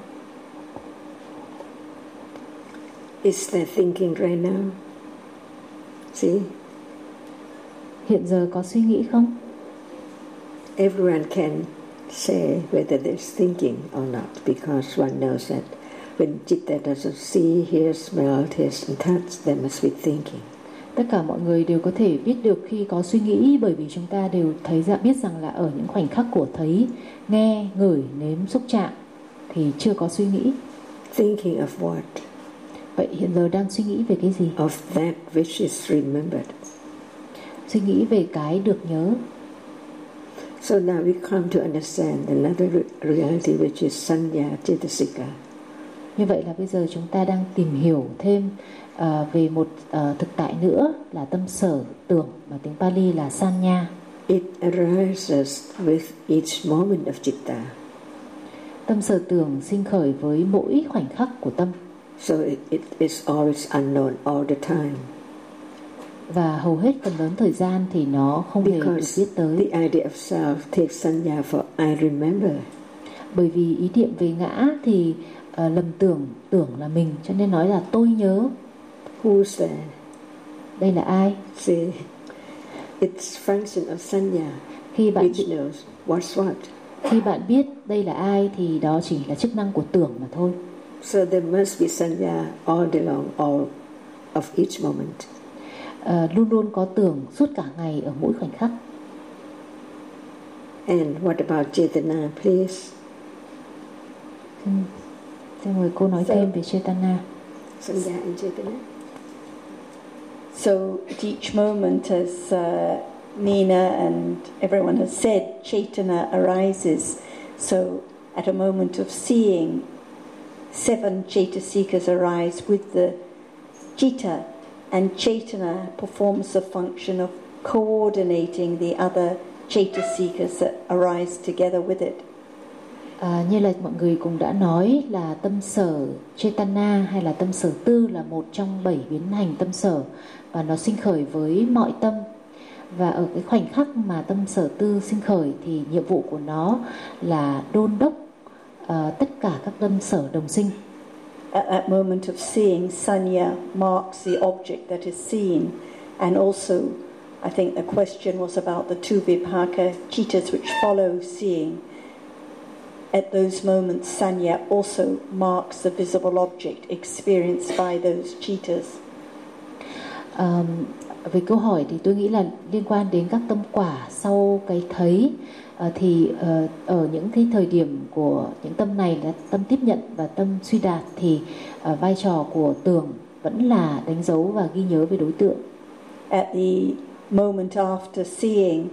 Is there thinking right now? See? Hiện giờ có suy nghĩ không? Everyone can say whether there's thinking or not, because one knows that when citta doesn't see, hear, smell, taste and touch, there must be thinking. Tất cả mọi người đều có thể biết được khi có suy nghĩ, bởi vì chúng ta đều biết rằng là ở những khoảnh khắc của thấy, nghe, ngửi, nếm, xúc chạm thì chưa có suy nghĩ. Thinking of what? Vậy hiện giờ đang suy nghĩ về cái gì? Of that which is remembered. Suy nghĩ về cái được nhớ. So now we come to understand another reality which is sanya cetasika. Như vậy là bây giờ chúng ta đang tìm hiểu thêm về một thực tại nữa là tâm sở tưởng, mà tiếng Pali là sanya. It arises with each moment of citta. Tâm sở tưởng sinh khởi với mỗi khoảnh khắc của tâm. So it is always unknown all the time. Và hầu hết phần lớn thời gian thì nó không hề được biết tới. The idea of self takes sanya for I remember. Bởi vì ý niệm về ngã thì lầm tưởng là mình, cho nên nói là tôi nhớ. Who's there? Đây là ai? See, it's function of sanya, khi bạn which knows what's what. Khi bạn biết đây là ai thì đó chỉ là chức năng của tưởng mà thôi. So there must be sanya all day long, all of each moment. Luôn luôn có tưởng suốt cả ngày ở mỗi khoảnh khắc. And what about Chetana, please? Xin mời cô nói thêm về Chetana. Sanya and Chetana. So at each moment, as Nina and everyone has said, Chaitana arises. So at a moment of seeing, 7 Chaitasikas arise with the Chitta, and Chaitana performs the function of coordinating the other Chaitasikas that arise together with it. Như là mọi người cũng đã nói là tâm sở Chetana hay là tâm sở tư là một trong 7 biến hành tâm sở, và nó sinh khởi với mọi tâm. Và ở cái khoảnh khắc mà tâm sở tư sinh khởi thì nhiệm vụ của nó là đôn đốc tất cả các tâm sở đồng sinh. At that moment of seeing, sanya marks the object that is seen, and also I think the question was about the 2 vibhaka chittas which follow seeing. At those moments, sanya also marks the visible object experienced by those chittas. Về câu hỏi thì tôi nghĩ là liên quan đến các tâm quả sau cái thấy, thì ở những cái thời điểm của những tâm này là tâm tiếp nhận và tâm suy đạt, thì vai trò của tưởng vẫn là đánh dấu và ghi nhớ về đối tượng. At the moment after seeing,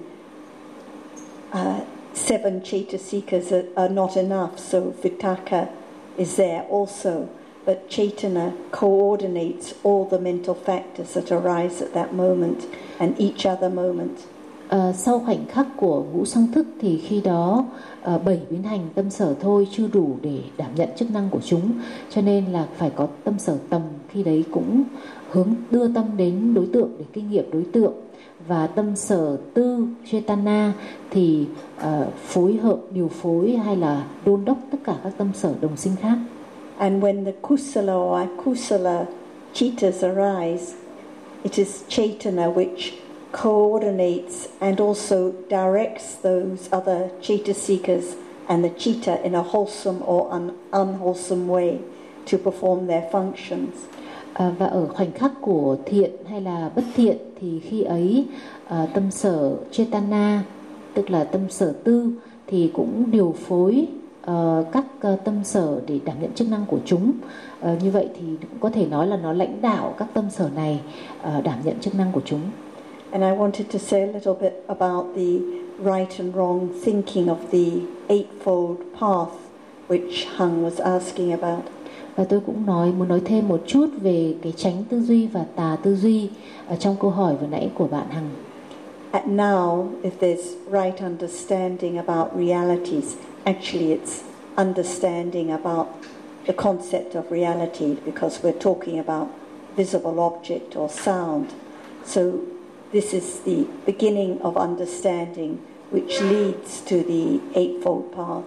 7 Chaitasikas are not enough, so Vitakka is there also. But Chaitana coordinates all the mental factors that arise at that moment and each other moment. Sau khoảnh khắc của ngũ song thức thì khi đó 7 biến hành tâm sở thôi chưa đủ để đảm nhận chức năng của chúng, cho nên là phải có tâm sở tầm, khi đấy cũng hướng đưa tâm đến đối tượng để kinh nghiệm đối tượng. Và tâm sở tư Chetana thì phối hợp, điều phối hay là đôn đốc tất cả các tâm sở đồng sinh khác. And when the kusala or akusala chittas arise, it is Chaitana which coordinates and also directs those other Chaitasikas and the chitta in a wholesome or unwholesome way to perform their functions. Và ở khoảnh khắc của thiện hay là bất thiện thì khi ấy tâm sở Chetana, tức là tâm sở tư, thì cũng điều phối các tâm sở để đảm nhận chức năng của chúng. Như vậy thì cũng có thể nói là nó lãnh đạo các tâm sở này đảm nhận chức năng của chúng. And I wanted to say a little bit about the right and wrong thinking of the Eightfold Path, which Hung was asking about. Và tôi cũng muốn nói thêm một chút về cái chánh tư duy và tà tư duy trong câu hỏi vừa nãy của bạn Hằng. At now, if there's right understanding about realities, actually it's understanding about the concept of reality, because we're talking about visible object or sound. So this is the beginning of understanding which leads to the Eightfold Path.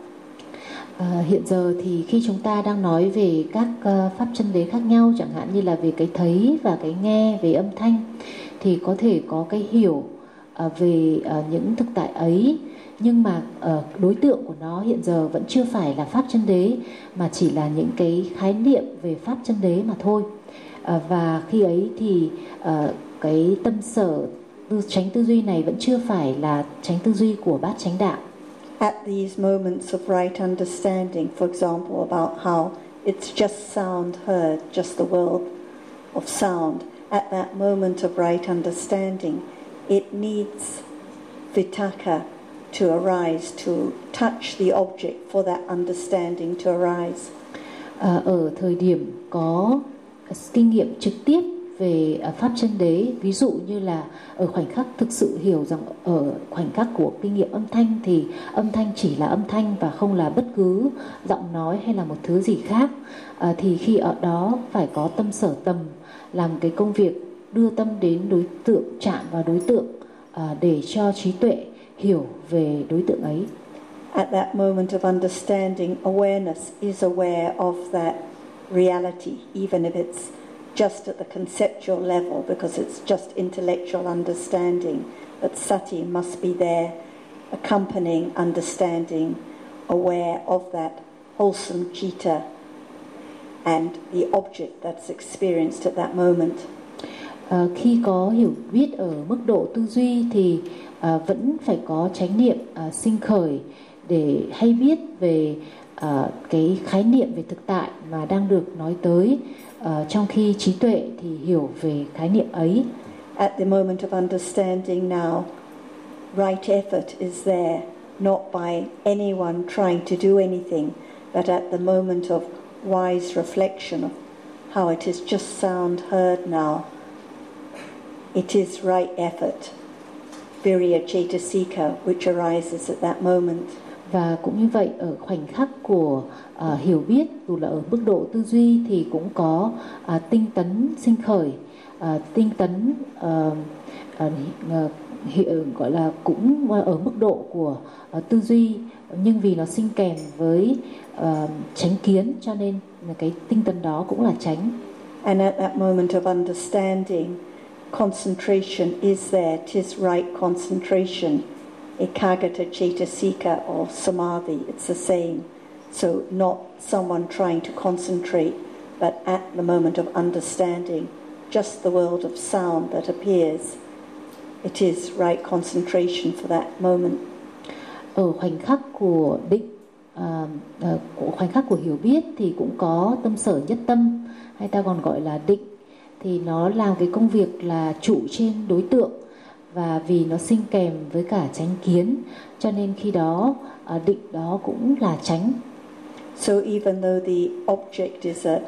Hiện giờ thì khi chúng ta đang nói về các pháp chân đế khác nhau, chẳng hạn như là về cái thấy và cái nghe, về âm thanh, thì có thể có cái hiểu về những thực tại ấy, nhưng mà đối tượng của nó hiện giờ vẫn chưa phải là pháp chân đế, mà chỉ là những cái khái niệm về pháp chân đế mà thôi. Và khi ấy thì cái tâm sở chánh tư duy này vẫn chưa phải là chánh tư duy của bát chánh đạo. At these moments of right understanding, for example, about how it's just sound heard, just the world of sound, at that moment of right understanding, it needs Vitakka to arise, to touch the object for that understanding to arise. Ở thời điểm có kinh nghiệm trực tiếp về pháp chân đế, ví dụ như là ở khoảnh khắc thực sự hiểu rằng ở khoảnh khắc của kinh nghiệm âm thanh thì âm thanh chỉ là âm thanh và không là bất cứ giọng nói hay là một thứ gì khác, thì khi ở đó phải có tâm sở tầm làm cái công việc đưa tâm đến đối tượng, chạm vào đối tượng để cho trí tuệ hiểu về đối tượng ấy. At that moment of understanding, awareness is aware of that reality, even if it's just at the conceptual level, because it's just intellectual understanding. But sati must be there, accompanying understanding aware of that wholesome citta and the object that's experienced at that moment. Khi có hiểu biết ở mức độ tư duy thì vẫn phải có chánh niệm sinh khởi để hay biết về cái khái niệm về thực tại mà đang được nói tới, trong khi trí tuệ thì hiểu về khái niệm ấy. At the moment of understanding now, right effort is there, not by anyone trying to do anything, but at the moment of wise reflection of how it is just sound heard now. It is right effort, Virya Cetasika, which arises at that moment. Và cũng như vậy, ở khoảnh khắc của hiểu biết, dù là ở mức độ tư duy thì cũng có tinh tấn sinh khởi, tinh tấn gọi là cũng ở mức độ của tư duy, nhưng vì nó sinh kèm với chánh kiến cho nên cái tinh tấn đó cũng là chánh. And at that moment of understanding, concentration is there, 'tis right concentration. Ekagata Cetasika or Samadhi, it's the same. So not someone trying to concentrate, but at the moment of understanding, just the world of sound that appears. It is right concentration for that moment. Ở khoảnh khắc của định, khoảnh khắc của hiểu biết thì cũng có tâm sở nhất tâm, hay ta còn gọi là định, thì nó làm cái công việc là trụ trên đối tượng, và vì nó sinh kèm với cả chánh kiến cho nên khi đó định đó cũng là chánh. So even though the object is a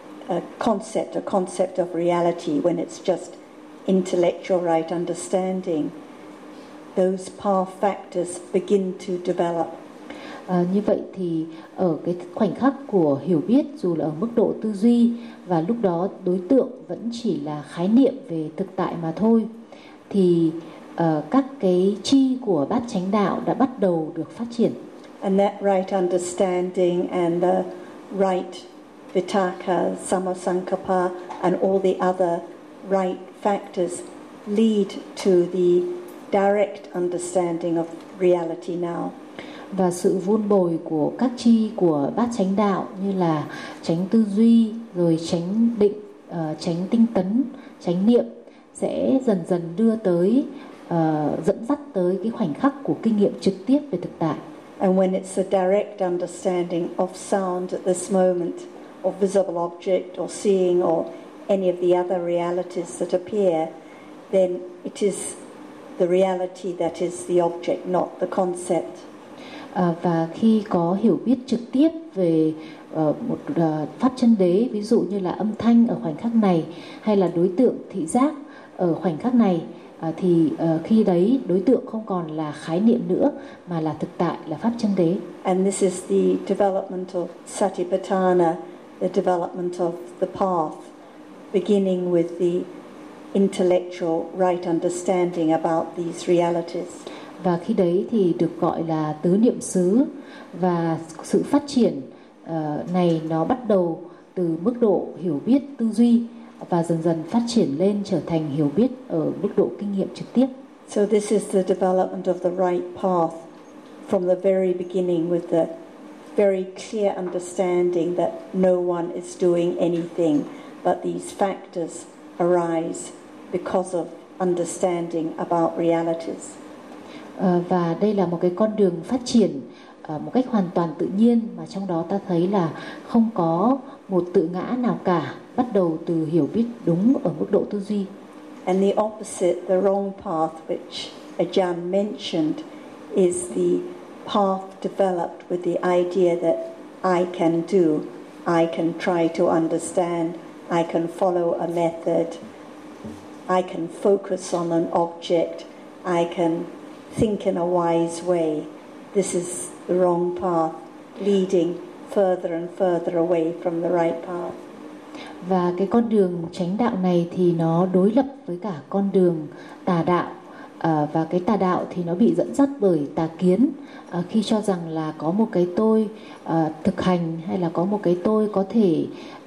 concept of reality, when it's just intellectual right understanding, those path factors begin to develop. Như vậy thì ở cái khoảnh khắc của hiểu biết, dù là ở mức độ tư duy và lúc đó đối tượng vẫn chỉ là khái niệm về thực tại mà thôi, thì các cái chi của bát chánh đạo đã bắt đầu được phát triển. And that right understanding and the right vitaka, samasankappa and all the other right factors lead to the direct understanding of reality now. Và sự vun bồi của các chi của bát chánh đạo như là chánh tư duy, rồi chánh định, chánh tinh tấn, chánh niệm sẽ dần dần đưa tới, dẫn dắt tới cái khoảnh khắc của kinh nghiệm trực tiếp về thực tại. And when it's a direct understanding of sound at this moment, or visible object, or seeing, or any of the other realities that appear, then it is the reality that is the object, not the concept. Và khi có hiểu biết trực tiếp về một pháp chân đế, ví dụ như là âm thanh ở khoảnh khắc này, hay là đối tượng thị giác ở khoảnh khắc này, thì khi đấy đối tượng không còn là khái niệm nữa mà là thực tại, là pháp chân đế. And this is the development of Satipatthana, the development of the path, beginning with the intellectual right understanding about these realities. Và khi đấy thì được gọi là tứ niệm xứ, và sự phát triển này nó bắt đầu từ mức độ hiểu biết tư duy và dần dần phát triển lên trở thành hiểu biết ở mức độ kinh nghiệm trực tiếp. So this is the development of the right path from the very beginning, with the very clear understanding that no one is doing anything, but these factors arise because of understanding about realities. Và đây là một cái con đường phát triển một cách hoàn toàn tự nhiên, mà trong đó ta thấy là không có một tự ngã nào cả, bắt đầu từ hiểu biết đúng ở mức độ tư duy. And the opposite, the wrong path, which Ajahn mentioned, is the path developed with the idea that I can do, I can try to understand, I can follow a method, I can focus on an object, I can think in a wise way. This is the wrong path, leading further and further away from the right path. Và cái con đường chánh đạo này thì nó đối lập với cả con đường tà đạo, và cái tà đạo thì nó bị dẫn dắt bởi tà kiến, khi cho rằng là có một cái tôi thực hành, hay là có một cái tôi có thể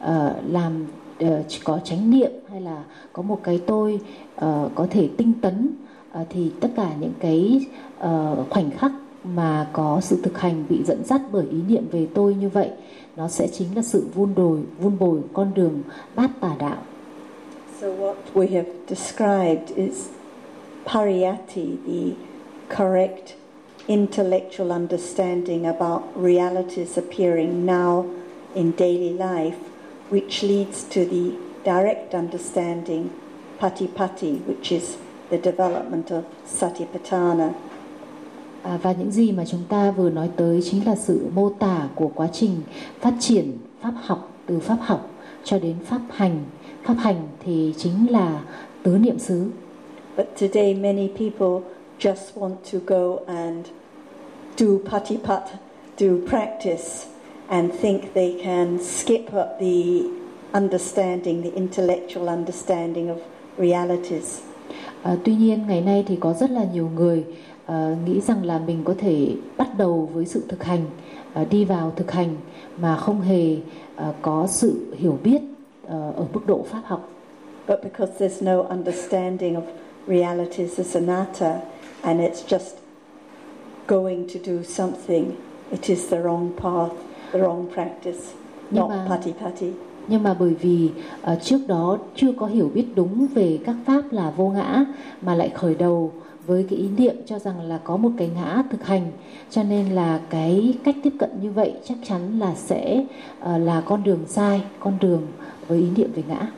làm có chánh niệm, hay là có một cái tôi có thể tinh tấn, thì tất cả những cái khoảnh khắc mà có sự thực hành bị dẫn dắt bởi ý niệm về tôi như vậy, nó sẽ chính là sự vun bồi con đường bát tà đạo. So what we have described is pariyatti, the correct intellectual understanding about realities appearing now in daily life, which leads to the direct understanding, patipatti, which is the development of satipatthana. Và những gì mà chúng ta vừa nói tới chính là sự mô tả của quá trình phát triển pháp học, từ pháp học cho đến pháp hành. Pháp hành thì chính là tứ niệm xứ. But today many people just want to go and do patipat, do practice, and think they can skip up the understanding, the intellectual understanding of realities. Tuy nhiên ngày nay thì có rất là nhiều người nghĩ rằng là mình có thể bắt đầu với sự thực hành, đi vào thực hành mà không hề có sự hiểu biết ở mức độ pháp học. But because there's no understanding of realities as anatta, and it's just going to do something, it is the wrong path, the wrong practice, not patipatti. Nhưng mà bởi vì trước đó chưa có hiểu biết đúng về các pháp là vô ngã, mà lại khởi đầu với cái ý niệm cho rằng là có một cái ngã thực hành, cho nên là cái cách tiếp cận như vậy chắc chắn là sẽ là con đường sai, con đường với ý niệm về ngã.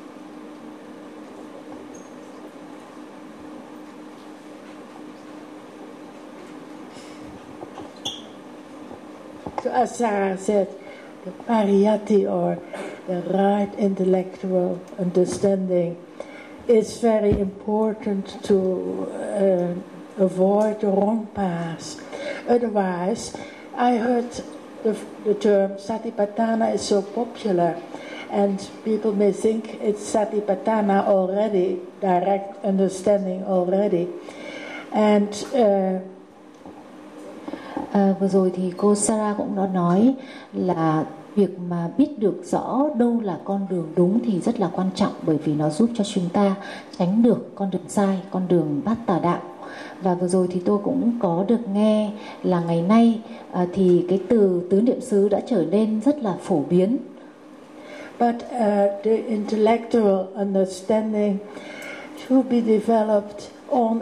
So as Sarah said, the pariyatti, or the right intellectual understanding, is very important to avoid the wrong path. Otherwise, I heard the term satipatthana is so popular, and people may think it's satipatthana already, direct understanding already. And vừa rồi thì cô Sarah cũng đã nói là việc mà biết được rõ đâu là con đường đúng thì rất là quan trọng, bởi vì nó giúp cho chúng ta tránh được con đường sai, con đường bát tà đạo. Và vừa rồi thì tôi cũng có được nghe là ngày nay thì cái từ tứ niệm xứ đã trở nên rất là phổ biến. But the intellectual understanding should be developed on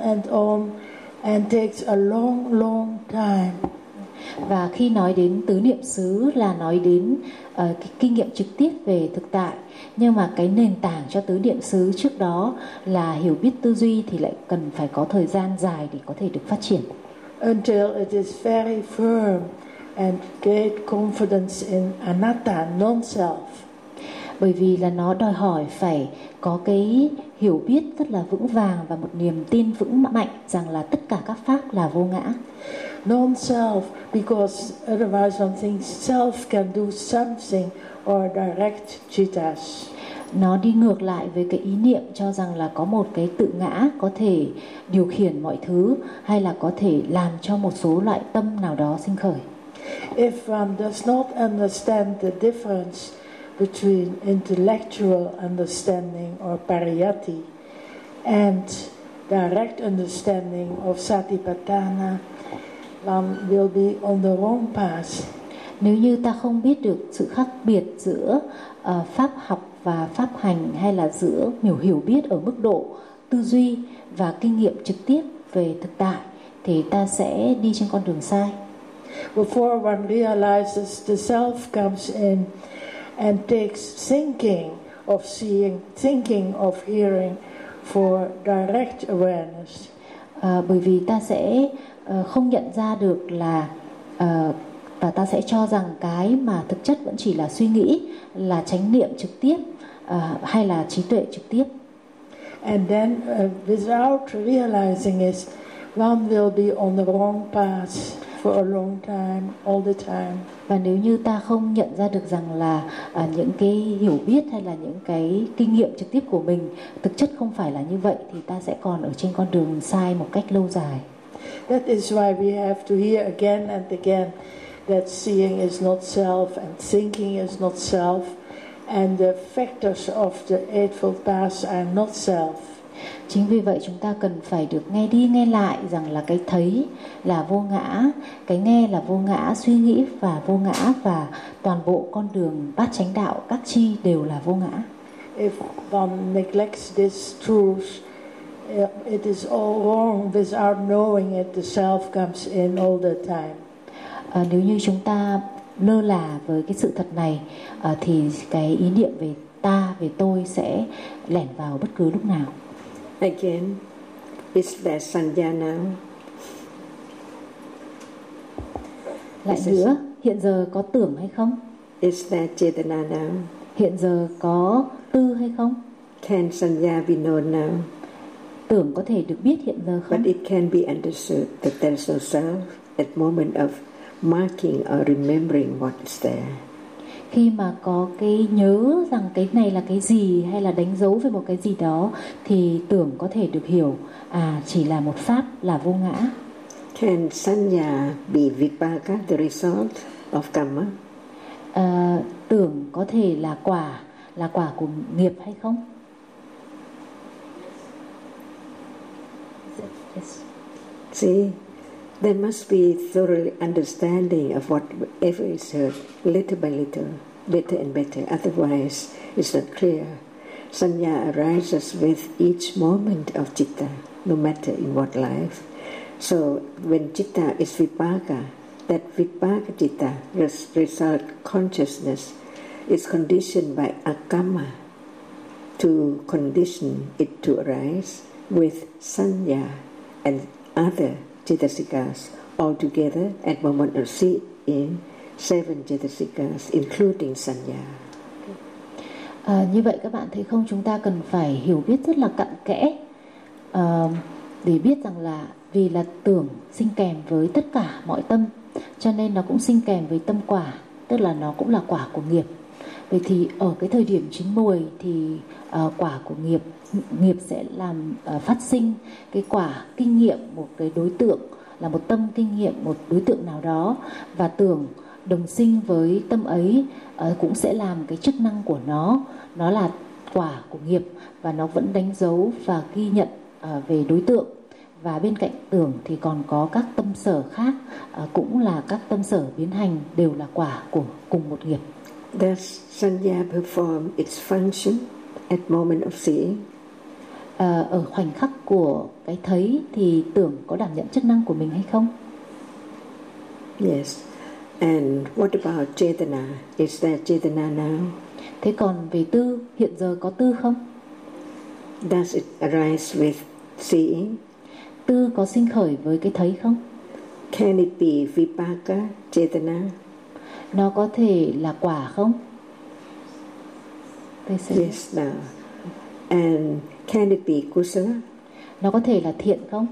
and takes a long, long time. Và khi nói đến tứ niệm xứ là nói đến cái kinh nghiệm trực tiếp về thực tại, nhưng mà cái nền tảng cho tứ niệm xứ trước đó là hiểu biết tư duy thì lại cần phải có thời gian dài để có thể được phát triển. Until it is very firm and great confidence in anatta, non-self. Bởi vì là nó đòi hỏi phải có cái hiểu biết rất là vững vàng và một niềm tin vững mạnh rằng là tất cả các pháp là vô ngã. Non-self, because otherwise one thinks self can do something or direct chittas. Nó đi ngược lại với cái ý niệm cho rằng là có một cái tự ngã có thể điều khiển mọi thứ, hay là có thể làm cho một số loại tâm nào đó sinh khởi. If one does not understand the difference between intellectual understanding or pariyatti and direct understanding of satipatthana, one will be on the wrong path. Nếu như ta không biết được sự khác biệt giữa pháp học và pháp hành, hay là giữa hiểu biết ở mức độ tư duy và kinh nghiệm trực tiếp về thực tại, thì ta sẽ đi trên con đường sai. Before one realizes the self comes in and takes thinking of seeing, thinking of hearing for direct awareness. Bởi vì ta sẽ không nhận ra được là và ta sẽ cho rằng cái mà thực chất vẫn chỉ là suy nghĩ, là chánh niệm trực tiếp hay là trí tuệ trực tiếp. And then without realizing it, one will be on the wrong path for a long time, all the time. Và nếu như ta không nhận ra được rằng là những cái hiểu biết hay là những cái kinh nghiệm trực tiếp của mình thực chất không phải là như vậy, thì ta sẽ còn ở trên con đường sai một cách lâu dài. That is why we have to hear again and again that seeing is not self and thinking is not self, and the factors of the Eightfold Path are not self. Chính vì vậy chúng ta cần phải được nghe đi nghe lại rằng là cái thấy là vô ngã, cái nghe là vô ngã, suy nghĩ và vô ngã, và toàn bộ con đường bát chánh đạo các chi đều là vô ngã. If one neglects this truth, it is all wrong. Without knowing it, the self comes in all the time. Nếu như chúng ta lơ là với cái sự thật này, thì cái ý niệm về ta, về tôi sẽ lẻn vào bất cứ lúc nào. Again, is there sanya now? Lại nữa, hiện giờ có tưởng hay không? Is there chetana now? Hiện giờ có tư hay không? Can sanya be known now? Tưởng có thể được biết hiện giờ không? But it can be understood that there is no self at moment of marking or remembering what is there. Khi mà có cái nhớ rằng cái này là cái gì hay là đánh dấu về một cái gì đó, thì tưởng có thể được hiểu chỉ là một pháp là vô ngã. Can sanya be vipaka, the result of karma? Tưởng có thể là quả của nghiệp hay không? Yes. See, there must be thoroughly understanding of whatever is heard, little by little, better and better. Otherwise, it's not clear. Sanya arises with each moment of citta, no matter in what life. So, when citta is vipaka, that vipaka citta, result consciousness, is conditioned by akama to condition it to arise with sanya and other cetasikas all together at moment of seeing 7 cetasikas, including sanya. Như vậy các bạn thấy không, chúng ta cần phải hiểu biết rất là cặn kẽ để biết rằng là vì là tưởng sinh kèm với tất cả mọi tâm, cho nên nó cũng sinh kèm với tâm quả, tức là nó cũng là quả của nghiệp. Vậy thì ở cái thời điểm chín mùi thì quả của nghiệp sẽ làm phát sinh cái quả kinh nghiệm một cái đối tượng, là một tâm kinh nghiệm một đối tượng nào đó, và tưởng đồng sinh với tâm ấy cũng sẽ làm cái chức năng của nó là quả của nghiệp, và nó vẫn đánh dấu và ghi nhận về đối tượng. Và bên cạnh tưởng thì còn có các tâm sở khác, cũng là các tâm sở biến hành, đều là quả của cùng một nghiệp. Does sanya perform its function at moment of seeing? Ở khoảnh khắc của cái thấy thì tưởng có đảm nhận chức năng của mình hay không? Yes. And what about chetana? Is there chetana now? Thế còn về tư, hiện giờ có tư không? Does it arise with seeing? Tư có sinh khởi với cái thấy không? Can it be vipaka, chetana? Nó có thể là quả không? Yes, now. And can it be kusala? Nó có thể là thiện không?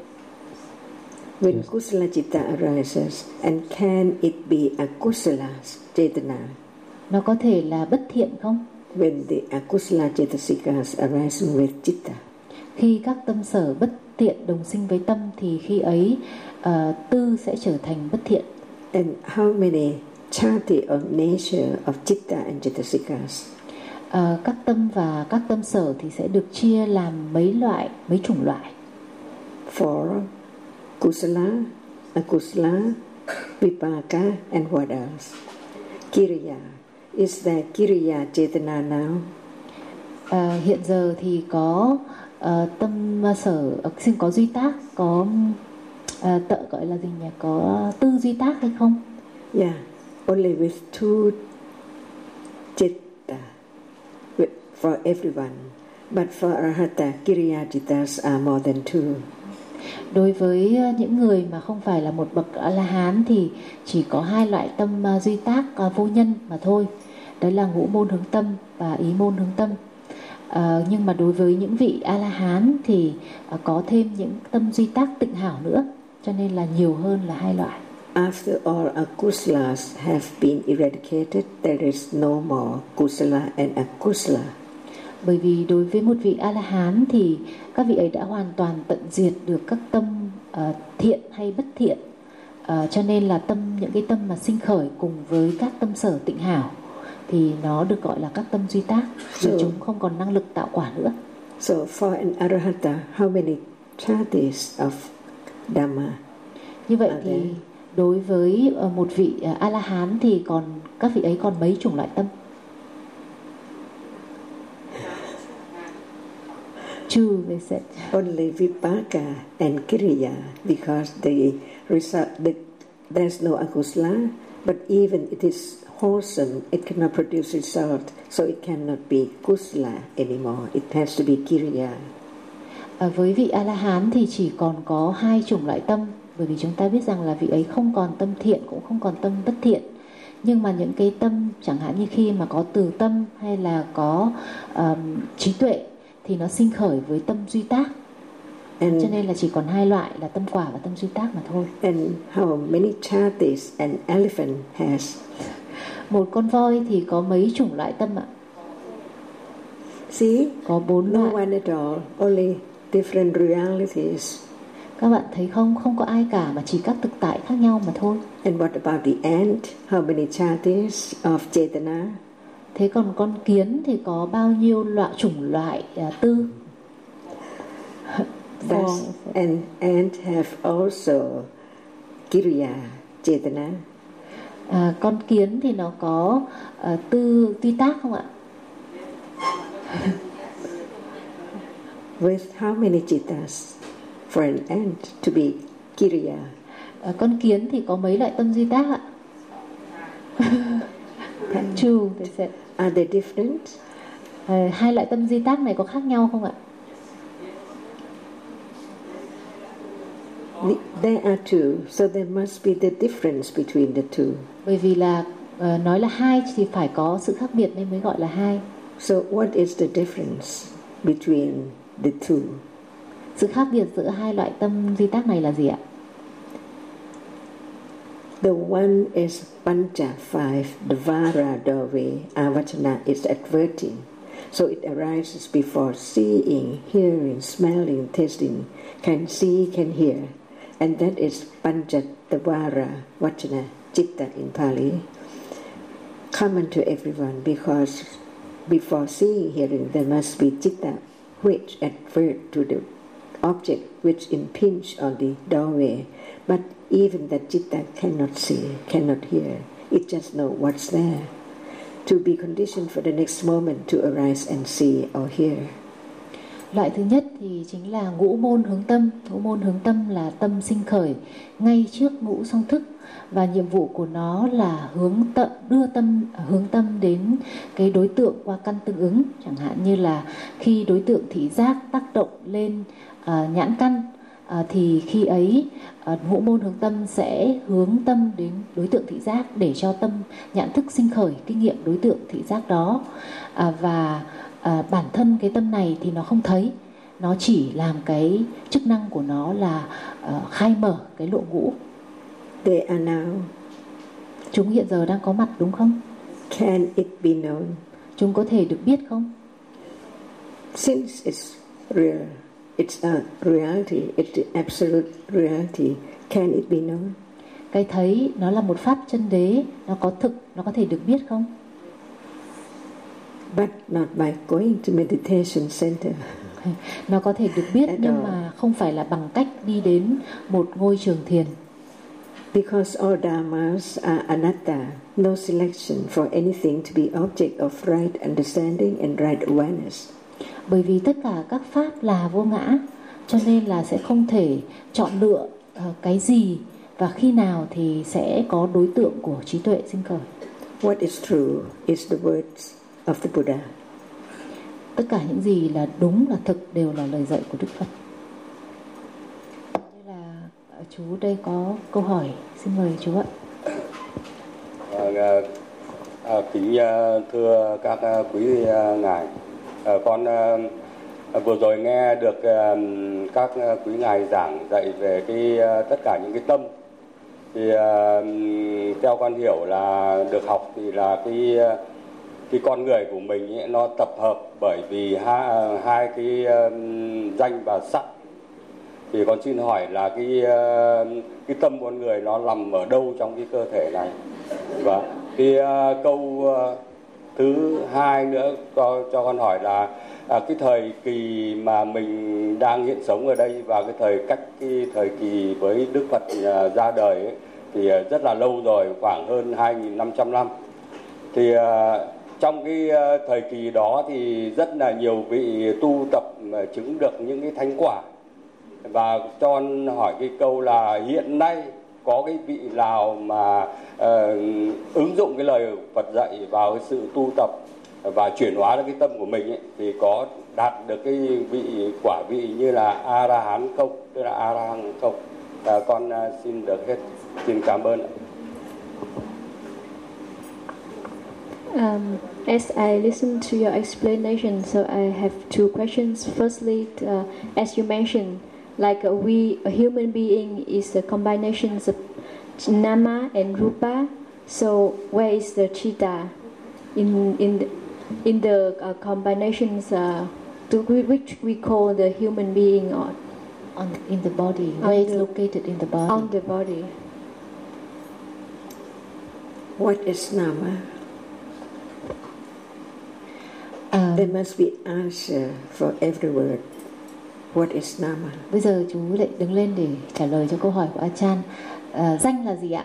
When kusala citta arises, and can it be akusala chetana? Nó có thể là bất thiện không? When the akusala cetasikas arise with citta. Khi các tâm sở bất thiện đồng sinh với tâm thì khi ấy tư sẽ trở thành bất thiện. And how many chati of nature of citta and cetasikas? Các tâm và các tâm sở thì sẽ được chia làm mấy chủng loại. For kusala, akusala, vipaka, and what else? Kiriya. Is there kiriya chetana now? Hiện giờ thì có tâm sở, xin có duy tác, có gọi là gì nhỉ? Có tư duy tác hay không? Yeah, only with 2 citta for everyone. But for arahata, kiriya cittas are more than 2. Đối với những người mà không phải là một bậc A-la-hán thì chỉ có 2 loại tâm duy tác vô nhân mà thôi. Đấy là ngũ môn hướng tâm và ý môn hướng tâm. Nhưng mà đối với những vị A-la-hán thì có thêm những tâm duy tác tịnh hảo nữa, cho nên là nhiều hơn là 2 loại. After all akusalas have been eradicated, there is no more kusala and akusala. Bởi vì đối với một vị A-la-hán thì các vị ấy đã hoàn toàn tận diệt được các tâm thiện hay bất thiện, cho nên là những cái tâm mà sinh khởi cùng với các tâm sở tịnh hảo thì nó được gọi là các tâm duy tác, vì chúng không còn năng lực tạo quả nữa. So for an arahata, how many chatis of Dhamma? Như vậy thì đối với một vị A-la-hán thì còn các vị ấy còn mấy chủng loại tâm? Two, they said. Only vipaka and kiriya, because the result, there's no akusala, but even it is wholesome, it cannot produce result, so it cannot be kusala anymore. It has to be kiriya. Với vị A-la-hán thì chỉ còn có hai chủng loại tâm, bởi vì chúng ta biết rằng là vị ấy không còn tâm thiện cũng không còn tâm bất thiện. Nhưng mà những cái tâm chẳng hạn như khi mà có từ tâm hay là có trí tuệ thì nó sinh khởi với tâm duy tác. Cho nên là chỉ còn hai loại là tâm quả và tâm duy tác mà thôi. And how many chatis an elephant has? Một con voi thì có mấy chủng loại tâm ạ? See? Có 4 No loại. one at all, only different realities. Các bạn thấy không? Không có ai cả mà chỉ các thực tại khác nhau mà thôi. And what about the ant? How many chatis of Chetana? Thế còn con kiến thì có bao nhiêu chủng loại tư? Does an ant have also Kiriya Chetana? Con kiến thì nó có tư tuy tác không ạ? With how many chitas for an ant to be Kiriya? Con kiến thì có mấy loại tâm duy tác ạ? Two, they said. Are they different? Hai loại tâm duy tác này có khác nhau không ạ? There are two, so there must be the difference between the two. Bởi vì là nói là hai thì phải có sự khác biệt nên mới gọi là hai. So what is the difference between the two? Sự khác biệt giữa hai loại tâm duy tác này là gì ạ? The one is Pancha 5, the Vara doorway, Avachana is adverting. So it arises before seeing, hearing, smelling, tasting, can see, can hear. And that is Panchatvara Vachana Chitta in Pali. Common to everyone, because before seeing, hearing, there must be Chitta which advert to the object which impinge on the doorway. But even that Chitta cannot see, cannot hear. It just knows what's there. To be conditioned for the next moment to arise and see or hear. Loại thứ nhất thì chính là ngũ môn hướng tâm. Ngũ môn hướng tâm là tâm sinh khởi ngay trước ngũ song thức, và nhiệm vụ của nó là đưa hướng tâm đến cái đối tượng qua căn tương ứng. Chẳng hạn như là khi đối tượng thị giác tác động lên nhãn căn, thì khi ấy ngũ môn hướng tâm sẽ hướng tâm đến đối tượng thị giác để cho tâm nhãn thức sinh khởi kinh nghiệm đối tượng thị giác đó. Và bản thân cái tâm này thì nó không thấy, nó chỉ làm cái chức năng của nó là khai mở cái lộ ngũ. They are now. Chúng hiện giờ đang có mặt đúng không? Can it be known? Chúng có thể được biết không? Since it's real, it's a reality, it's the absolute reality. Can it be known? Cái thấy nó là một pháp chân đế, nó có thực, nó có thể được biết không? But not by going to meditation center. Nó có thể được biết nhưng mà không phải là bằng cách đi đến một ngôi trường thiền. Because all dharmas are anatta, no selection for anything to be object of right understanding and right awareness. Bởi vì tất cả các pháp là vô ngã, cho nên là sẽ không thể chọn lựa cái gì và khi nào thì sẽ có đối tượng của trí tuệ sinh khởi. What is true is the words of the Buddha. Tất cả những gì là đúng, là thực đều là lời dạy của Đức Phật. Như là chú đây có câu hỏi, xin mời chú ạ. Kính thưa các quý ngài, con vừa rồi nghe được các quý ngài giảng dạy về tất cả những cái tâm, thì theo con hiểu là được học thì là cái con người của mình ấy, nó tập hợp bởi vì hai cái danh và sắc. Thì con xin hỏi là cái tâm con người nó nằm ở đâu trong cái cơ thể này? Và cái câu thứ Thứ hai nữa cho con hỏi là cái thời kỳ mà mình đang hiện sống ở đây và cái thời kỳ với Đức Phật ra đời ấy, thì rất là lâu rồi, khoảng hơn 2.500 năm. Thì trong cái thời kỳ đó thì rất là nhiều vị tu tập chứng được những cái thánh quả. Và cho con hỏi cái câu là hiện nay có cái vị nào mà ứng dụng cái lời Phật dạy vào cái sự tu tập và chuyển hóa được cái tâm của mình ấy, thì có đạt được cái vị quả vị như là A-la-hán không, tức là A-la-hán không. Con xin được hết, xin cảm ơn. As I listen to your explanation, so I have two questions. Firstly, as you mentioned, like a human being is a combination of nama and rupa. So where is the chitta in the combinations which we call the human being in the body? Where it's located in the body? On the body. What is nama? There must be answer for every word. What is nama? Bây giờ chú lại đứng lên để trả lời cho câu hỏi của Achan. Danh là gì ạ?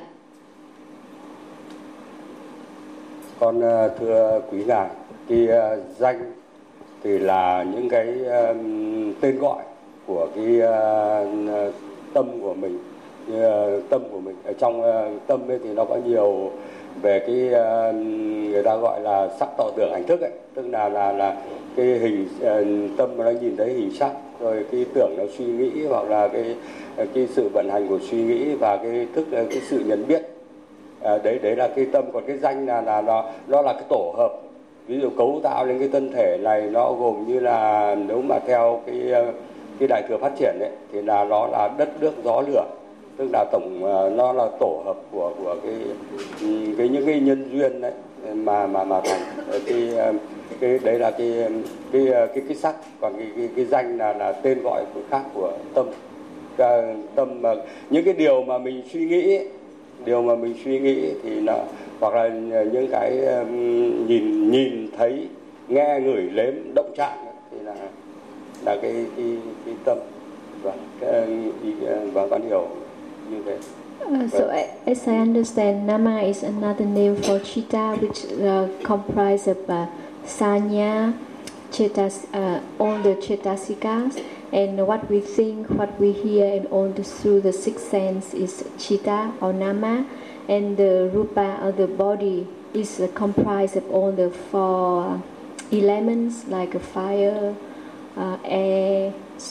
Con thưa quý ngài, cái danh thì là những cái tên gọi của cái tâm của mình. Tâm của mình ở trong tâm ấy thì nó có nhiều về cái người ta gọi là sắc tỏ tưởng hành thức ấy, tức là cái hình tâm nó nhìn thấy hình sắc, rồi cái tưởng nó suy nghĩ, hoặc là cái sự vận hành của suy nghĩ và cái thức cái sự nhận biết. Đấy là cái tâm. Còn cái danh là nó là cái tổ hợp, ví dụ cấu tạo lên cái thân thể này nó gồm như là, nếu mà theo cái đại thừa phát triển ấy, thì là nó là đất nước gió lửa, tức là nó là tổ hợp của cái những cái nhân duyên đấy mà thành cái đấy là cái sắc. Còn cái danh là tên gọi khác của tâm. Tâm mà những cái điều mà mình suy nghĩ thì nó, hoặc là những cái nhìn thấy, nghe, ngửi, nếm, động chạm thì là cái tâm. Và con hiểu như thế. So as I understand, nama is another name for chitta, which comprise of sanya, all the chetasikas, and what we think, what we hear, and all through the sixth sense is chitta or nama, and the rupa of the body is comprised of all the four elements like fire, air.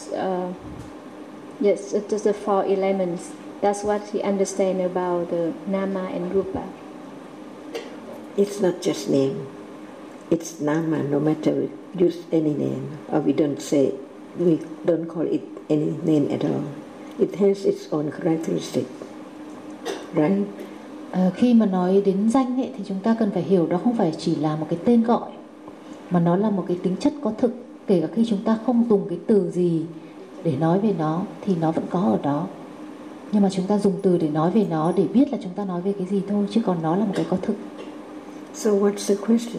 Yes, it is the four elements. That's what he understands about the nama and rupa. It's not just name. It's nama, no matter we use any name, or we don't call it any name at all. It has its own characteristic, right? Khi mà nói đến danh ấy, thì chúng ta cần phải hiểu đó không phải chỉ là một cái tên gọi, mà nó là một cái tính chất có thực. Kể cả khi chúng ta không dùng cái từ gì để nói về nó thì nó vẫn có ở đó. Nhưng mà chúng ta dùng từ để nói về nó để biết là chúng ta nói về cái gì thôi, chứ còn nó là một cái có thực. So what's the question?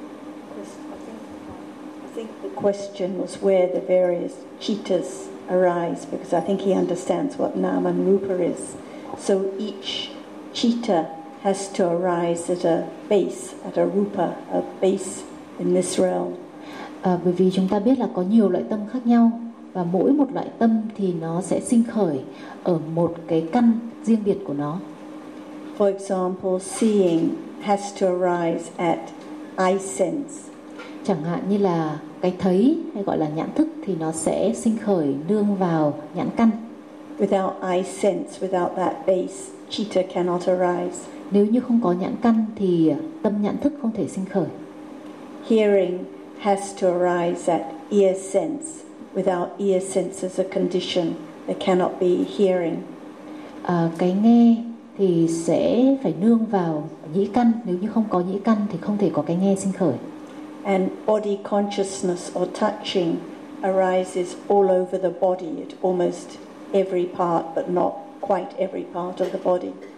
I think the question was where the various chittas arise, because I think he understands what nama and rupa is. So each chitta has to arise at a base, at a rupa, a base in this realm. Bởi vì chúng ta biết là có nhiều loại tâm khác nhau, và mỗi một loại tâm thì nó sẽ sinh khởi ở một cái căn riêng biệt của nó. For example, seeing has to arise at eye sense. Chẳng hạn như là cái thấy hay gọi là nhãn thức thì nó sẽ sinh khởi nương vào nhãn căn. Without eye sense, without that base, chitta cannot arise. Nếu như không có nhãn căn thì tâm nhãn thức không thể sinh khởi. Hearing has to arise at ear sense. Without ear sense as a condition, there cannot be hearing. Cái nghe thì sẽ phải nương vào nhĩ căn. Nếu như không có nhĩ căn thì không thể có cái nghe sinh khởi. And body consciousness or touching arises all over the body, at almost every part, but not quite every part of the body.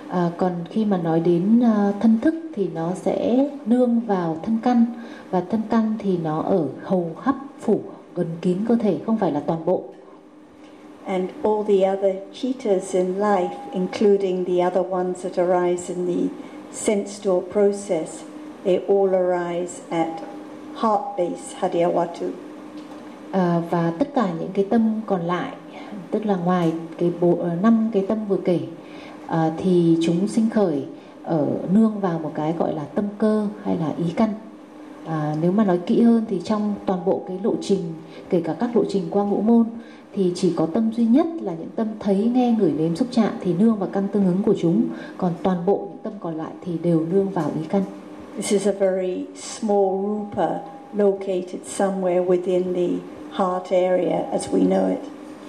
Còn khi mà nói đến thân thức thì nó sẽ nương vào thân căn, và thân căn thì nó ở hầu khắp phủ gần kín cơ thể, không phải là toàn bộ. And all the other chittas in life, including the other ones that arise in the sense door process, they all arise at heart base Hadiyawatu. Và tất cả những cái tâm còn lại, tức là ngoài cái 5 cái tâm vừa kể, thì chúng sinh khởi ở nương vào một cái gọi là tâm cơ hay là ý căn. Nếu mà nói kỹ hơn thì trong toàn bộ cái lộ trình, kể cả các lộ trình qua ngũ môn, thì chỉ có tâm duy nhất là những tâm thấy, nghe, ngửi, nếm, xúc chạm thì nương vào căn tương ứng của chúng. Còn toàn bộ những tâm còn lại thì đều nương vào ý căn. This is a very small rupa located somewhere within the heart area as we know it.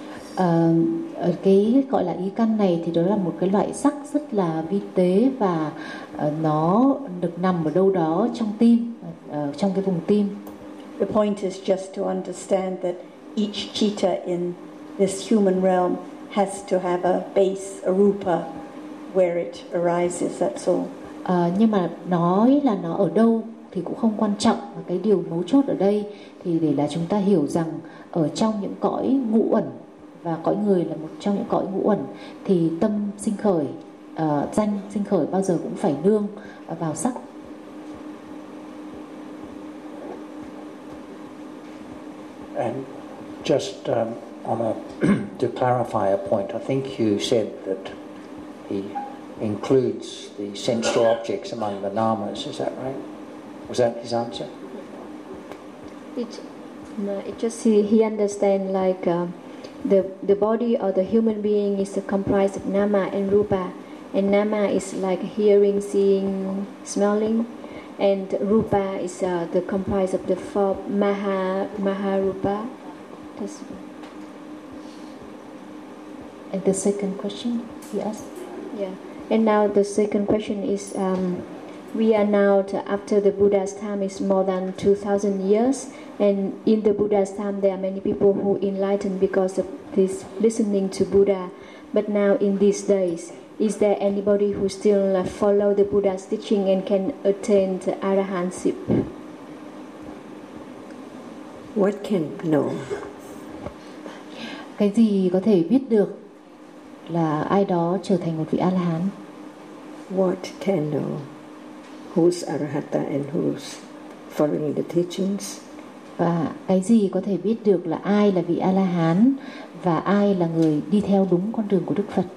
Cái gọi là ý căn này thì đó là một cái loại sắc rất là vi tế, và nó được nằm ở đâu đó trong tim, trong cái vùng tim. The point is just to understand that each chitta in this human realm has to have a base, a rupa, where it arises, that's all. Nhưng mà nói là nó ở đâu thì cũng không quan trọng, mà cái điều mấu chốt ở đây thì để là chúng ta hiểu rằng ở trong những cõi ngũ uẩn, và cõi người là một trong những cõi ngũ uẩn, thì tâm sinh khởi, danh sinh khởi bao giờ cũng phải nương vào sắc. And just to clarify a point, I think you said that he includes the sensual objects among the namas. Is that right? Was that his answer? It just he understand like the body or the human being is comprised of nama and rupa, and nama is like hearing, seeing, smelling, and rupa is the comprised of the four maharupa. And the second question he asked? Yeah. And now the second question is, we are now after the Buddha's time is more than 2,000 years, and in the Buddha's time there are many people who enlightened because of this listening to Buddha. But now in these days, is there anybody who still follow the Buddha's teaching and can attain the arahantship? What can know? Cái gì có thể biết được là ai đó trở thành một vị A-la-hán? What can know? Who's arahata and who's following the teachings? Và cái gì có thể biết được là ai là vị A-la-hán và ai là người đi theo đúng con đường của Đức Phật?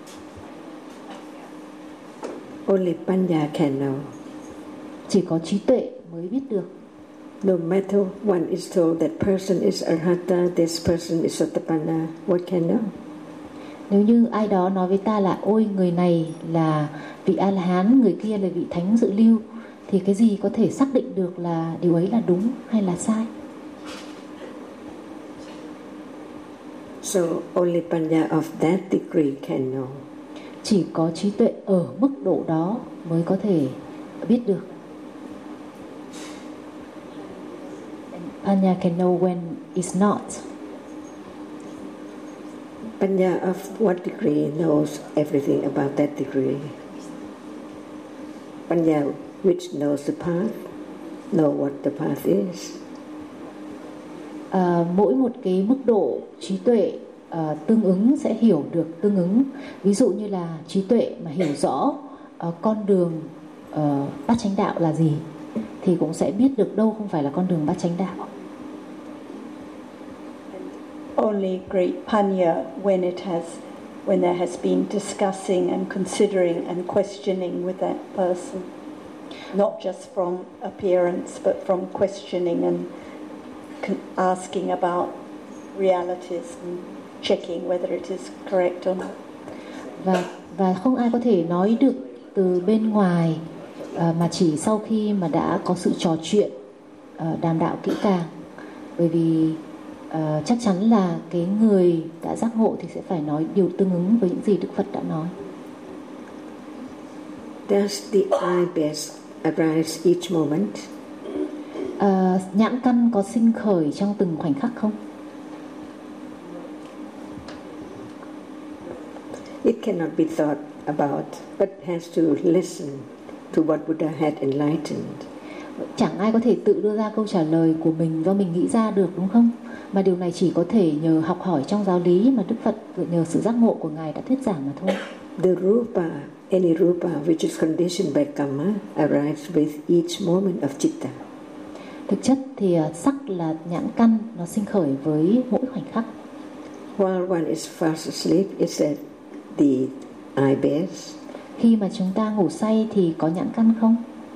Only Panya can know. Chỉ có trí tuệ mới biết được. No matter one is told that person is arhata, this person is sotapanna, what can know? Nếu như ai đó nói với ta là ôi người này là vị A-la-hán, người kia là vị thánh dự lưu, thì cái gì có thể xác định được là điều ấy là đúng hay là sai? So only Panya of that degree can know. Chỉ có trí tuệ ở mức độ đó mới có thể biết được. Panya can know when it's not. Panya of what degree knows everything about that degree. Panya which knows the path, know what the path is. Mỗi một cái mức độ trí tuệ tương ứng sẽ hiểu được tương ứng. Ví dụ như là trí tuệ mà hiểu rõ con đường bát chánh đạo là gì, thì cũng sẽ biết được đâu không phải là con đường bát chánh đạo. Only great panya when there has been discussing and considering and questioning with that person, not just from appearance but from questioning and asking about realities and checking whether it is correct or not. Và không ai có thể nói được từ bên ngoài mà chỉ sau khi mà đã có sự trò chuyện đàm đạo kỹ càng, bởi vì chắc chắn là cái người đã giác ngộ thì sẽ phải nói điều tương ứng với những gì Đức Phật đã nói. Does the eye base arise each moment? Nhãn căn có sinh khởi trong từng khoảnh khắc không? It cannot be thought about, but has to listen to what Buddha had enlightened. Chẳng ai có thể tự đưa ra câu trả lời của mình do mình nghĩ ra được, đúng không? Mà điều này chỉ có thể nhờ học hỏi trong giáo lý mà Đức Phật nhờ sự giác ngộ của Ngài đã thuyết giảng mà thôi. The rupa, any rupa which is conditioned by karma, arises with each moment of chitta. Thực chất thì sắc là nhãn căn, nó sinh khởi với mỗi khoảnh khắc. While one is fast asleep, it's at the eye base. Khi mà chúng ta ngủ say thì có nhãn căn không?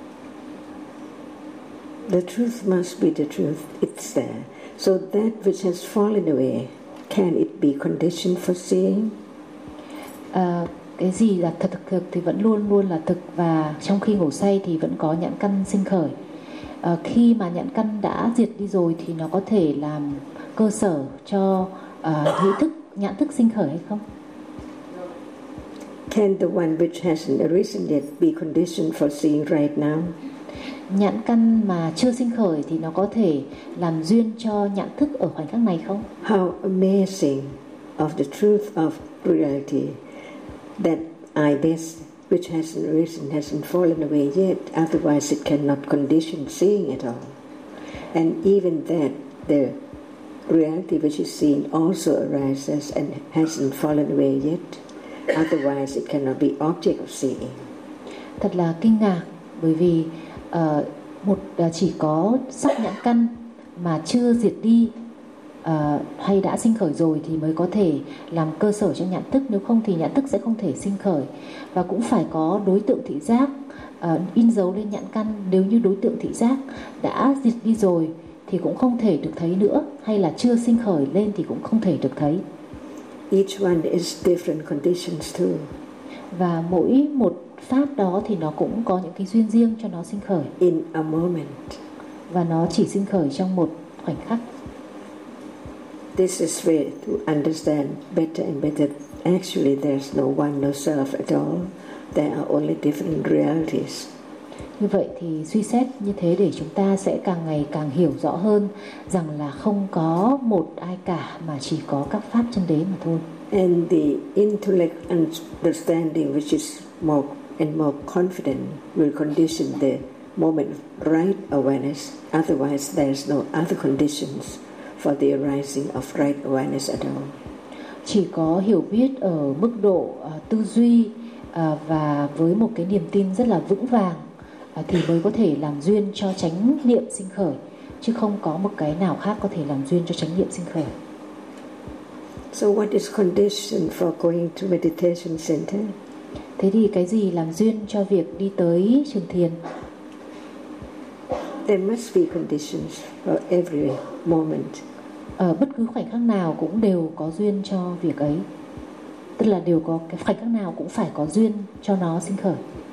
The truth must be the truth. It's there. So that which has fallen away, can it be conditioned for seeing? Cái gì là thực thì vẫn luôn luôn là thực, và trong khi ngủ say thì vẫn có nhãn căn sinh khởi. Khi mà nhãn căn đã diệt đi rồi thì nó có thể làm cơ sở cho nhãn thức sinh khởi hay không? Can the one which hasn't arisen yet be conditioned for seeing right now? Nhãn căn mà chưa sinh khởi thì nó có thể làm duyên cho nhãn thức ở khoảnh khắc này không? How amazing of the truth of reality that eye base which hasn't arisen, hasn't fallen away yet, otherwise it cannot condition seeing at all. And even that, the reality which is seen also arises and hasn't fallen away yet, otherwise it cannot be object of seeing. Thật là kinh ngạc, bởi vì chỉ có sắc nhãn căn mà chưa diệt đi hay đã sinh khởi rồi thì mới có thể làm cơ sở cho nhãn thức, nếu không thì nhãn thức sẽ không thể sinh khởi. Và cũng phải có đối tượng thị giác in dấu lên nhãn căn, nếu như đối tượng thị giác đã diệt đi rồi thì cũng không thể được thấy nữa, hay là chưa sinh khởi lên thì cũng không thể được thấy. Each one is different conditions too. Và mỗi một pháp đó thì nó cũng có những cái duyên riêng cho nó sinh khởi. In a moment. Và nó chỉ sinh khởi trong một khoảnh khắc. This is where to understand better and better. Actually, there's no one, no self at all. There are only different realities. Như vậy thì suy xét như thế để chúng ta sẽ càng ngày càng hiểu rõ hơn rằng là không có một ai cả mà chỉ có các pháp chân đế mà thôi. And the intellect understanding which is more and more confident will condition the moment of right awareness. Otherwise, there is no other conditions for the arising of right awareness at all. Chỉ có hiểu biết ở mức độ tư duy và với một cái niềm tin rất là vững vàng thì mới có thể làm duyên cho chánh niệm sinh khởi, chứ không có một cái nào khác có thể làm duyên cho chánh niệm sinh khởi. So what is condition for going to meditation center? Thế thì cái gì làm duyên cho việc đi tới trường thiền? There must be conditions for every moment. Ở bất cứ khoảnh khắc nào cũng đều có duyên cho việc ấy. Tức là đều có cái khoảnh khắc nào cũng phải có duyên cho nó sinh khởi.